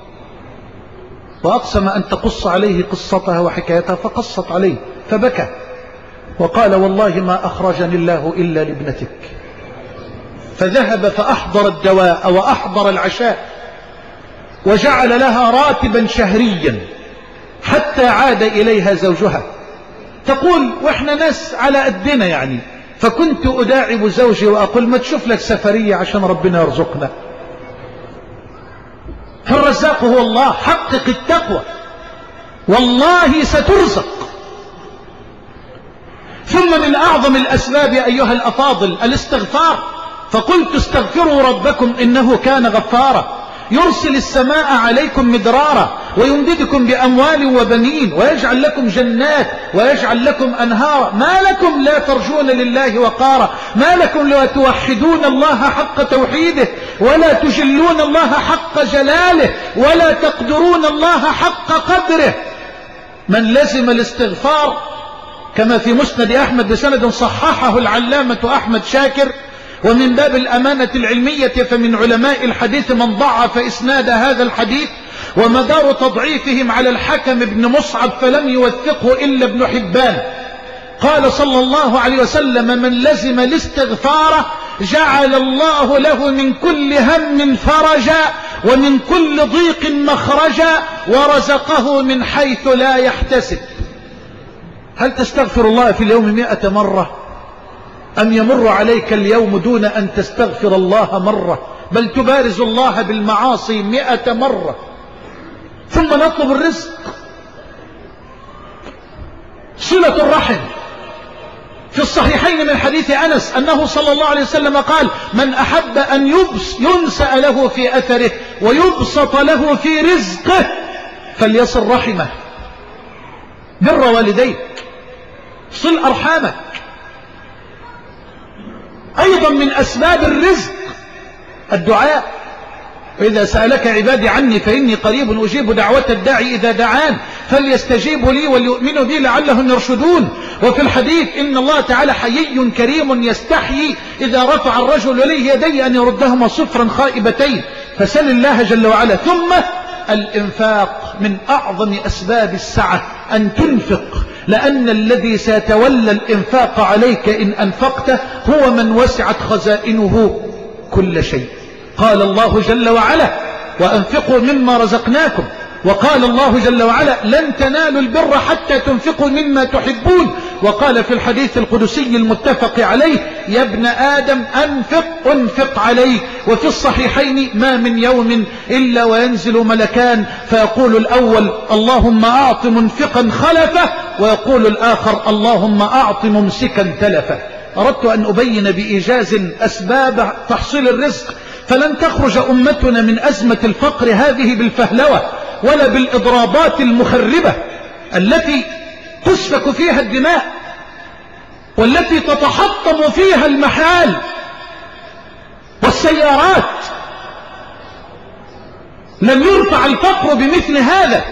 [SPEAKER 4] وأقسم أن تقص عليه قصتها وحكايتها، فقصت عليه فبكى وقال: والله ما أخرجني الله إلا لابنتك. فذهب فأحضر الدواء وأحضر العشاء وجعل لها راتبا شهريا حتى عاد إليها زوجها. تقول: وإحنا ناس على قدنا يعني، فكنت أداعب زوجي وأقول: ما تشوف لك سفرية عشان ربنا يرزقنا. فالرزاق هو الله. حقق التقوى والله سترزق. ثم من أعظم الأسباب أيها الأفاضل الاستغفار. فقلت: استغفروا ربكم إنه كان غفارا، يرسل السماء عليكم مدرارا ويمددكم بأموال وبنين ويجعل لكم جنات ويجعل لكم أنهارا. ما لكم لا ترجون لله وقارا؟ ما لكم لا توحدون الله حق توحيده ولا تجلون الله حق جلاله ولا تقدرون الله حق قدره؟ من لزم الاستغفار كما في مسند أحمد بسند صححه العلامة أحمد شاكر، ومن باب الأمانة العلمية فمن علماء الحديث من ضعف إسناد هذا الحديث، ومدار تضعيفهم على الحكم بن مصعب فلم يوثقه إلا ابن حبان. قال صلى الله عليه وسلم: من لزم الاستغفار جعل الله له من كل هم فرجا ومن كل ضيق مخرجا ورزقه من حيث لا يحتسب. هل تستغفر الله في اليوم مئة مرة؟ أم يمر عليك اليوم دون أن تستغفر الله مرة؟ بل تبارز الله بالمعاصي مئة مرة. ثم نطلب الرزق، صلة الرحم. في الصحيحين من حديث أنس أنه صلى الله عليه وسلم قال: من أحب أن يبس ينسأ له في أثره ويبسط له في رزقه فليصل رحمه. بر والديك، صل أرحامك. أيضا من أسباب الرزق الدعاء. وإذا سألك عبادي عني فإني قريب أجيب دعوة الداعي إذا دعان فليستجيبوا لي وليؤمنوا بي لعلهم يرشدون. وفي الحديث إن الله تعالى حيي كريم يستحيي إذا رفع الرجل إليه يديه أن يردهما صفرا خائبتين. فسل الله جل وعلا. ثم الإنفاق، من أعظم أسباب السعة أن تنفق، لأن الذي سيتولى الإنفاق عليك إن أنفقته هو من وسعت خزائنه كل شيء. قال الله جل وعلا: وأنفقوا مما رزقناكم. وقال الله جل وعلا: لن تنالوا البر حتى تنفقوا مما تحبون. وقال في الحديث القدسي المتفق عليه: يا ابن آدم أنفق أنفق عليك. وفي الصحيحين: ما من يوم إلا وينزل ملكان فيقول الأول: اللهم أعط منفقا خلفه، ويقول الآخر: اللهم أعط ممسكا تلفه. أردت أن أبين بإيجاز أسباب تحصيل الرزق، فلن تخرج أمتنا من أزمة الفقر هذه بالفهلوة ولا بالإضرابات المخربة التي تسفك فيها الدماء والتي تتحطم فيها المحال والسيارات. لن يرفع الفقر بمثل هذا.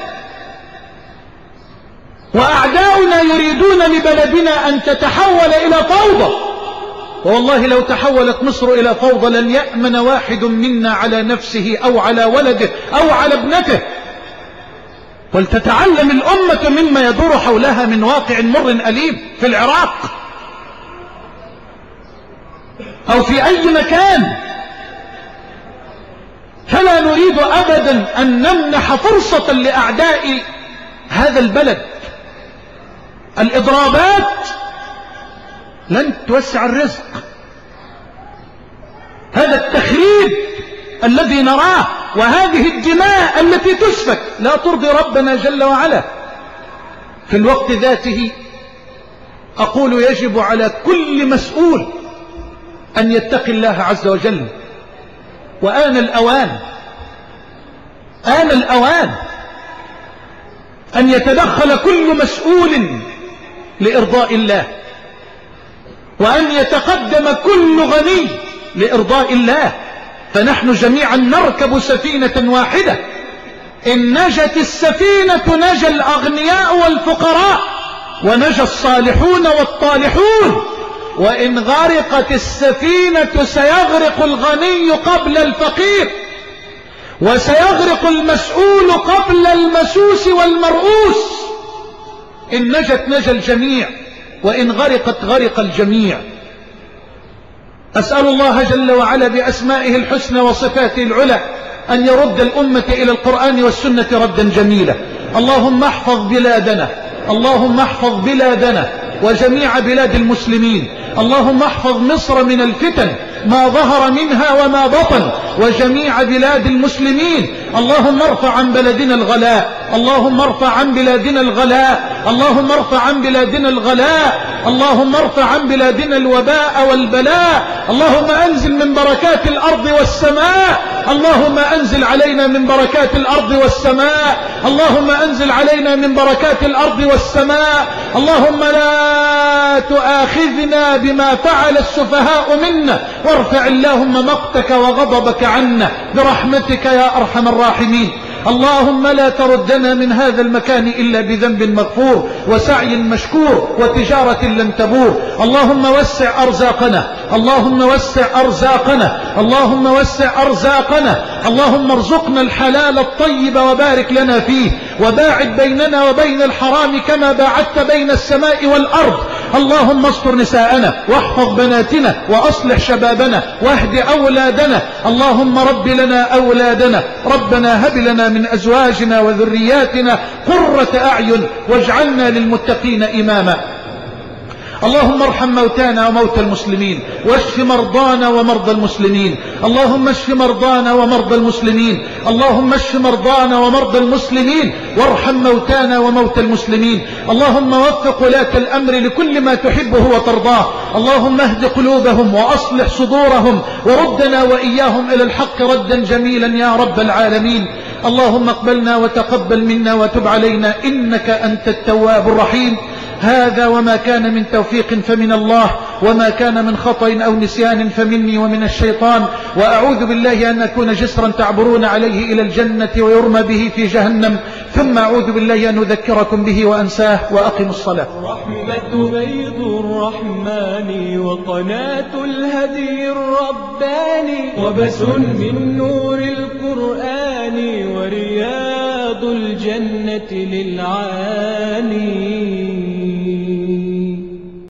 [SPEAKER 4] وأعداؤنا يريدون لبلدنا أن تتحول إلى فوضى، والله لو تحولت مصر إلى فوضى لن يأمن واحد منا على نفسه أو على ولده أو على ابنته. ولتتعلم الأمة مما يدور حولها من واقع مر أليم في العراق أو في أي مكان. فلا نريد أبدا أن نمنح فرصة لأعداء هذا البلد. الإضرابات لن توسع الرزق. هذا التخريب الذي نراه وهذه الدماء التي تسفك لا ترضي ربنا جل وعلا. في الوقت ذاته أقول: يجب على كل مسؤول أن يتقي الله عز وجل. وآن الأوان آن الأوان أن يتدخل كل مسؤول لإرضاء الله، وأن يتقدم كل غني لإرضاء الله. فنحن جميعا نركب سفينة واحدة. إن نجت السفينة نجا الأغنياء والفقراء ونجا الصالحون والطالحون. وإن غرقت السفينة سيغرق الغني قبل الفقير، وسيغرق المسؤول قبل المسوس والمرؤوس. إن نجت نجا الجميع، وإن غرقت غرق الجميع. أسأل الله جل وعلا بأسمائه الحسنى وصفاته العلى أن يرد الأمة إلى القرآن والسنة ردا جميلا. اللهم احفظ بلادنا، اللهم احفظ بلادنا وجميع بلاد المسلمين. اللهم احفظ مصر من الفتن ما ظهر منها وما بطن، وجميع بلاد المسلمين. اللهم ارفع عن بلدنا الغلاء، اللهم ارفع عن بلادنا الغلاء، اللهم ارفع عن بلادنا الغلاء، اللهم ارفع عن بلادنا الوباء والبلاء. اللهم انزل من بركات الأرض والسماء، اللهم انزل علينا من بركات الأرض والسماء، اللهم انزل علينا من بركات الأرض والسماء. اللهم لا تؤاخذنا بما فعل السفهاء منا، وارفع اللهم مقتك وغضبك عنا برحمتك يا أرحم الراحمين. اللهم لا تردنا من هذا المكان إلا بذنب مغفور وسعي مشكور وتجارة لن تبور. اللهم وسع أرزاقنا، اللهم وسع أرزاقنا، اللهم وسع أرزاقنا. اللهم ارزقنا الحلال الطيب وبارك لنا فيه، وباعد بيننا وبين الحرام كما باعدت بين السماء والأرض. اللهم استر نساءنا واحفظ بناتنا وأصلح شبابنا واهد أولادنا. اللهم رب لنا أولادنا، ربنا هب لنا من أزواجنا وذرياتنا قرة أعين واجعلنا للمتقين إماما. اللهم ارحم موتانا وموتى المسلمين، واشف مرضانا ومرضى المسلمين. اللهم اشف مرضانا ومرضى المسلمين، اللهم اشف مرضانا ومرضى المسلمين، وارحم موتانا وموتى المسلمين. اللهم وفق ولاة الأمر لكل ما تحبه وترضاه. اللهم اهد قلوبهم وأصلح صدورهم، وردنا وإياهم إلى الحق ردا جميلا يا رب العالمين. اللهم اقبلنا وتقبل منا وتب علينا إنك أنت التواب الرحيم. هذا وما كان من توفيق فمن الله، وما كان من خطأ أو نسيان فمني ومن الشيطان، وأعوذ بالله أن أكون جسرا تعبرون عليه إلى الجنة ويرمى به في جهنم، ثم أعوذ بالله أن أذكركم به وأنساه. وأقم الصلاة.
[SPEAKER 1] رحمة بيض الرحمن وقناة الهدي الرباني، وبس من نور القرآن ورياض الجنة للعاني.